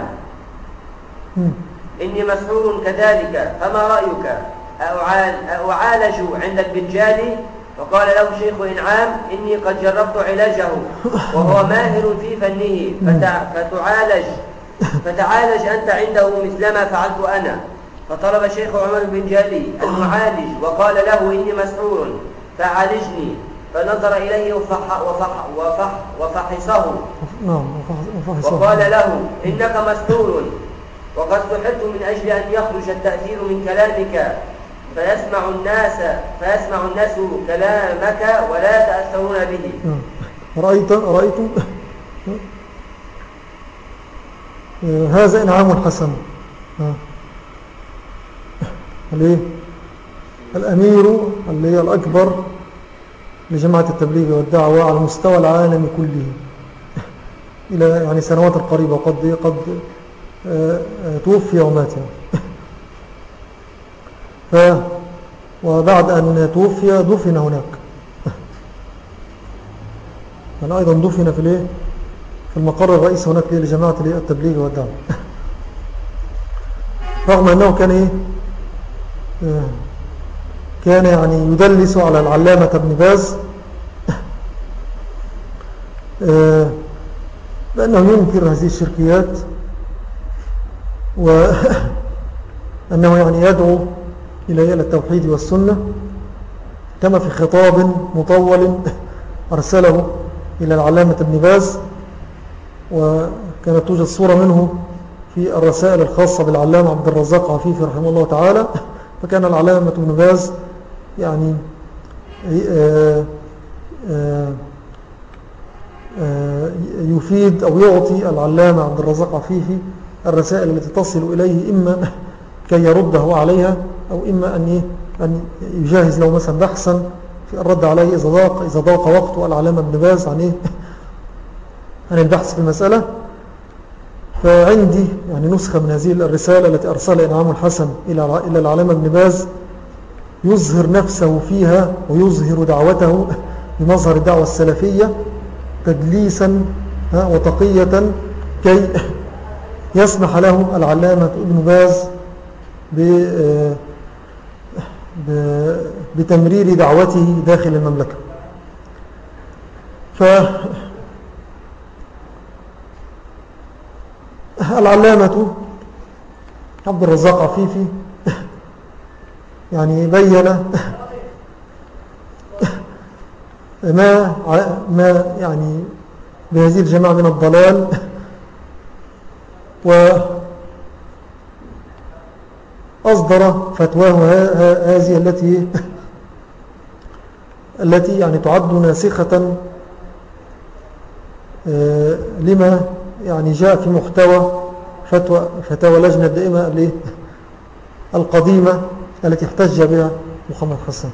إني مسحور كذلك، فما رأيك؟ أعالج عند البنجالي؟ فقال له شيخ إنعام: إني قد جربت علاجه، وهو ماهر في فنه، فتعالج فتعالج أنت عنده مثلما فعلت أنا. فطلب الشيخ عمر البنجالي المعالج، وقال له: إني مسحور فعالجني. فنظر إليه وفح وفح وفح وفحصه وقال له: إنك مسحور، وقد سحرت من أجل أن يخرج التأثير من كلامك، فيسمع الناس فيسمع الناس كلامك ولا تأثرون به. رأيت رأيت هذا إنعام الحسن ليه الأمير اللي هي الأكبر لجماعة التبليغ والدعوة على مستوى العالم كله إلى يعني سنوات القريبة، قد قد توفي ومات. ف وبعد أن توفي دفن هناك، يعني أيضا دفن في الايه في المقر الرئيسي هناك لجماعة التبليغ والدعوة، رغم أنه كان إيه كان يعني يدلس على العلامة ابن باز بأنه ينكر هذه الشركيات، وأنه يعني يدعو إلى التوحيد والسنة، كما في خطاب مطول أرسله إلى العلامة ابن باز، وكانت توجد صورة منه في الرسائل الخاصة بالعلامة عبد الرزاق عفيفي رحمه الله تعالى. فكان العلامة ابن باز يعني يفيد أو يعطي العلامة عبد الرزاق عفيفي الرسائل التي تصل إليه، إما كي يرده عليها، أو إما أن أن يجهز له مثلا بحثا في الرد عليه إذا ضاق إذا ضاق وقته العلامة ابن باز عن إيه عن البحث في المسألة. فعندي يعني نسخة من هذه الرسالة التي أرسلها إنعام الحسن إلى إلى العلامة ابن باز، يظهر نفسه فيها ويظهر دعوته بمظهر الدعوة السلفية تدليسا وتقية، كي يسمح له العلامة ابن باز بتمرير دعوته داخل المملكة. فالعلامة عبد الرزاق عفيفي يعني بين ما ما يعني بهذه الجماعة من الضلال، وأصدر فتواه هذه التي التي يعني تعد ناسخة لما يعني جاء في محتوى فتوى فتاوى لجنة دائمة القديمة التي احتج بها محمد حسن.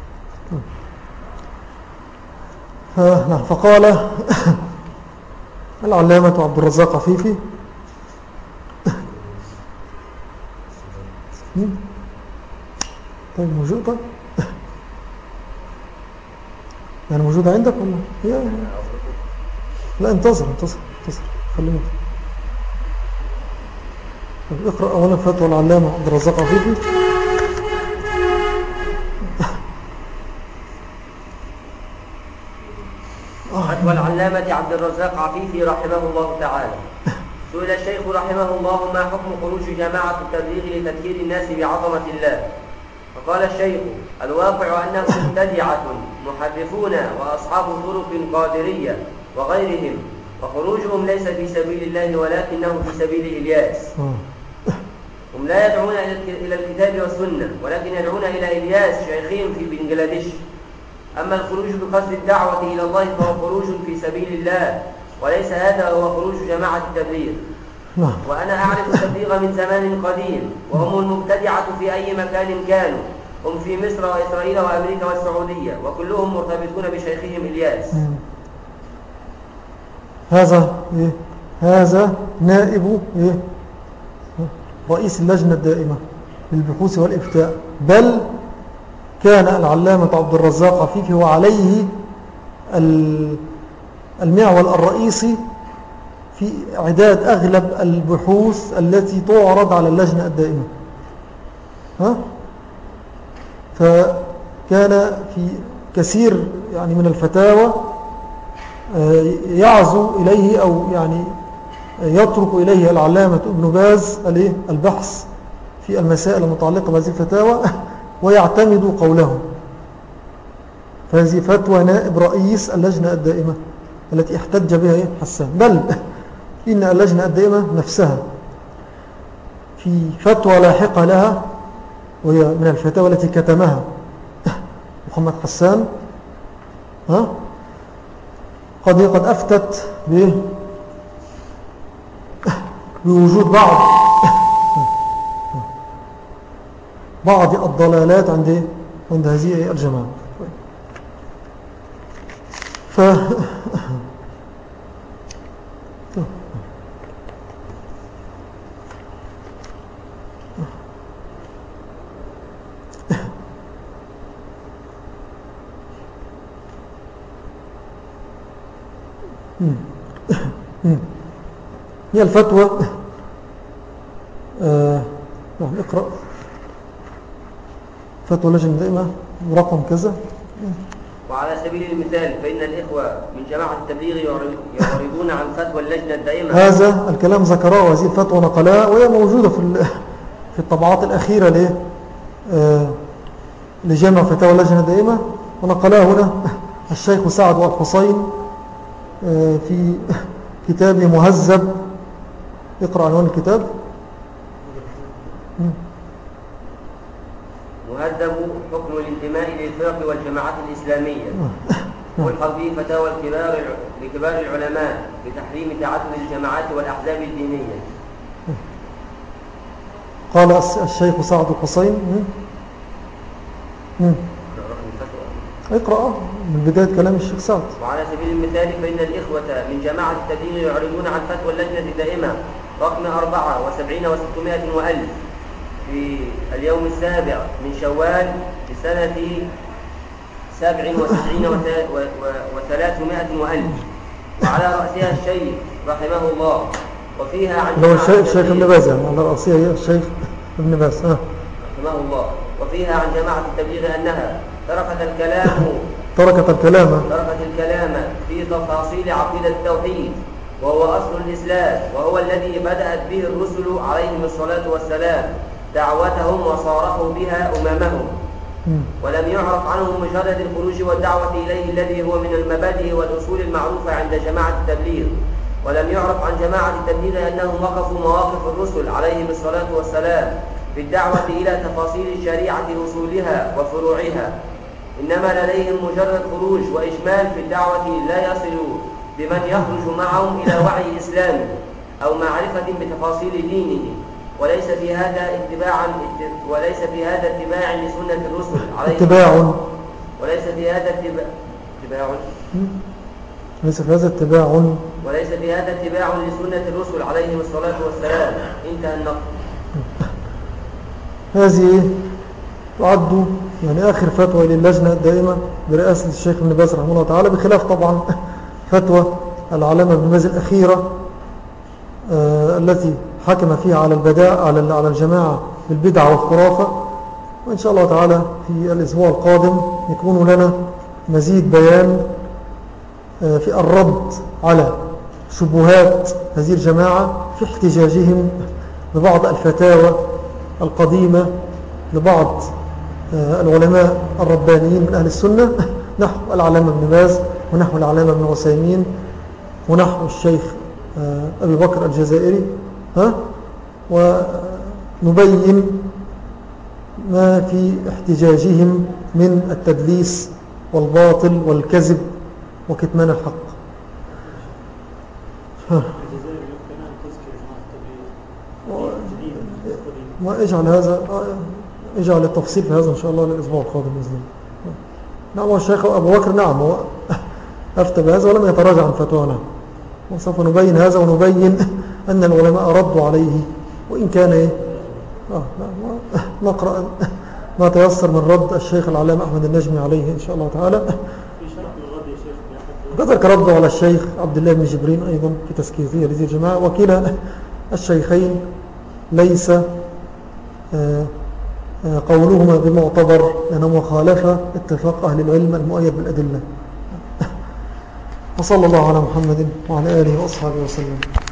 فقال العلامة عبد الرزاق عفيفي طيب موجود، طيب يعني موجودة عندك ولا هي؟ لا انتظر انتظر انتظر خلينا. طيب اقرأ أولا فتوى العلامة عبد الرزاق عفيفي. فتوى العلامة عبد الرزاق عفيفي رحمه الله تعالى. سئل الشيخ رحمه الله: ما حكم خروج جماعة التبليغ لتذكير الناس بعظمة الله؟ فقال الشيخ: الواقع أنهم مبتدعة محرفون وأصحاب طرق قادرية وغيرهم، وخروجهم ليس في سبيل الله ولكنه في سبيل إلياس. هم لا يدعون إلى الكتاب والسنة، ولكن يدعون إلى إلياس شيخهم في بنجلاديش. أما الخروج بقصد الدعوة إلى الله فهو خروج في سبيل الله، وليس هذا هو خروج جماعة التبليغ. وأنا أعرف التبليغ من زمان قديم، وهم المبتدعة في أي مكان كانوا، هم في مصر وإسرائيل وأمريكا والسعودية، وكلهم مرتبطون بشيخهم إلياس. هذا إيه؟ هذا نائب إيه؟ رئيس اللجنة الدائمة للبحوث والإفتاء، بل كان العلامة عبد الرزاق عفيفي وعليه المعول الرئيسي في إعداد أغلب البحوث التي تعرض على اللجنة الدائمة. ها؟ فكان في كثير يعني من الفتاوى يعزو إليه أو يعني يترك إليه العلامة ابن باز البحث في المسائل المتعلقة بهذه الفتاوى ويعتمد قوله. فهذه فتوى نائب رئيس اللجنة الدائمة التي احتج بها حسان، بل إن اللجنة الدائمة نفسها في فتوى لاحقة لها، وهي من الفتاوى التي كتمها محمد حسان، ها قد قد أفتت بوجود بعض بعض الضلالات عند عند هذه الجماعة. ف هي الفتوى آه اقرأ فتوى لجنة دائمة رقم كذا. وعلى سبيل المثال فإن الإخوة من جماعة التبليغ يعرضون عن فتوى اللجنة الدائمة. هذا الكلام ذكراه وهذه الفتوى نقلها، وهي موجودة في في الطبعات الأخيرة ل لجمع فتاوى اللجنة الدائمة، ونقلها هنا الشيخ سعد والحسين في كتاب مهذب. اقرأ عنوان الكتاب. مهذب حكم الانتماء للفرق والجماعات الإسلامية، والحظ فيه فتاوى الكبار لكبار العلماء بتحريم تعدد الجماعات والأحزاب الدينية. قال الشيخ سعد الحسين. اقرأ من بداية كلام الشيخ سعد. وعلى سبيل المثال فإن الإخوة من جماعة التبليغ يعرضون عن فتوى اللجنة الدائمة رقم أربعة وسبعين وستمائة وألف في اليوم السابع من شوال لسنة سبع وتسعين وثلاثمائة وألف، وعلى رأسها الشيخ رحمه الله، وفيها عن لو الشيخ ابن باز، يعني على رأسها الشيخ ابن باز رحمه الله، وفيها عن جماعة التبليغ أنها تركت الكلام تركت الكلام تركت الكلام في تفاصيل عقيدة التوحيد، وهو أصل الإسلام، وهو الذي بدأت به الرسل عليهم الصلاة والسلام دعوتهم وصارحوا بها أمامهم، ولم يعرف عنهم مجرد الخروج والدعوة إليه الذي هو من المبادئ والأصول المعروفة عند جماعة التبليغ. ولم يعرف عن جماعة التبليغ أنهم وقفوا مواقف الرسل عليهم الصلاة والسلام بالدعوة إلى تفاصيل الشريعة أصولها وفروعها، إنما لديهم مجرد خروج وإجمال في الدعوة لا يصل بمن يخرج معهم إلى وعي إسلامي أو معرفة بتفاصيل دينه، وليس في هذا اتباعا وليس في هذا اتباع لسنة الرسل عليهم اتباع وليس في هذا اتباع اتباع ليس في هذا اتباع وليس في هذا اتباع لسنة الرسل عليهم الصلاة والسلام. انتهى النقل. هذه تعد يعني آخر فتوى للجنة الدائمة برئاسة الشيخ ابن باز رحمه الله تعالى، بخلاف طبعا فتوى العلامة ابن باز الأخيرة آه التي حكم فيها على البداء على على الجماعة بالبدعة والخرافة. وإن شاء الله تعالى في الأسبوع القادم يكون لنا مزيد بيان آه في الرد على شبهات هذه الجماعة في احتجاجهم ببعض الفتاوى القديمة لبعض آه العلماء الربانيين من أهل السنة نحو العلامة ابن باز ونحو العلامة ابن عثيمين ونحو الشيخ آه أبي بكر الجزائري، ها ونبين ما في احتجاجهم من التدليس والباطل والكذب وكتمان الحق. واجعل هذا اجعل التفصيل في هذا ان شاء الله للاسبوع القادم باذن الله. نعم والشيخ ابو بكر نعم هو افتى بهذا ولم يتراجع عن فتوانا، وسوف نبين هذا ونبين ان العلماء ردوا عليه، وان كان ايه آه نقرا ما تيسر من رد الشيخ العلامة احمد النجمي عليه ان شاء الله تعالى. كذلك ردوا على الشيخ عبد الله بن جبرين ايضا في تزكيته لهذه الجماعه، وكلا الشيخين ليس قولهما بمعتبر لأنه مخالفة اتفاق أهل العلم المؤيد بالأدلة. وصلى الله على محمد وعلى آله وأصحابه وسلم.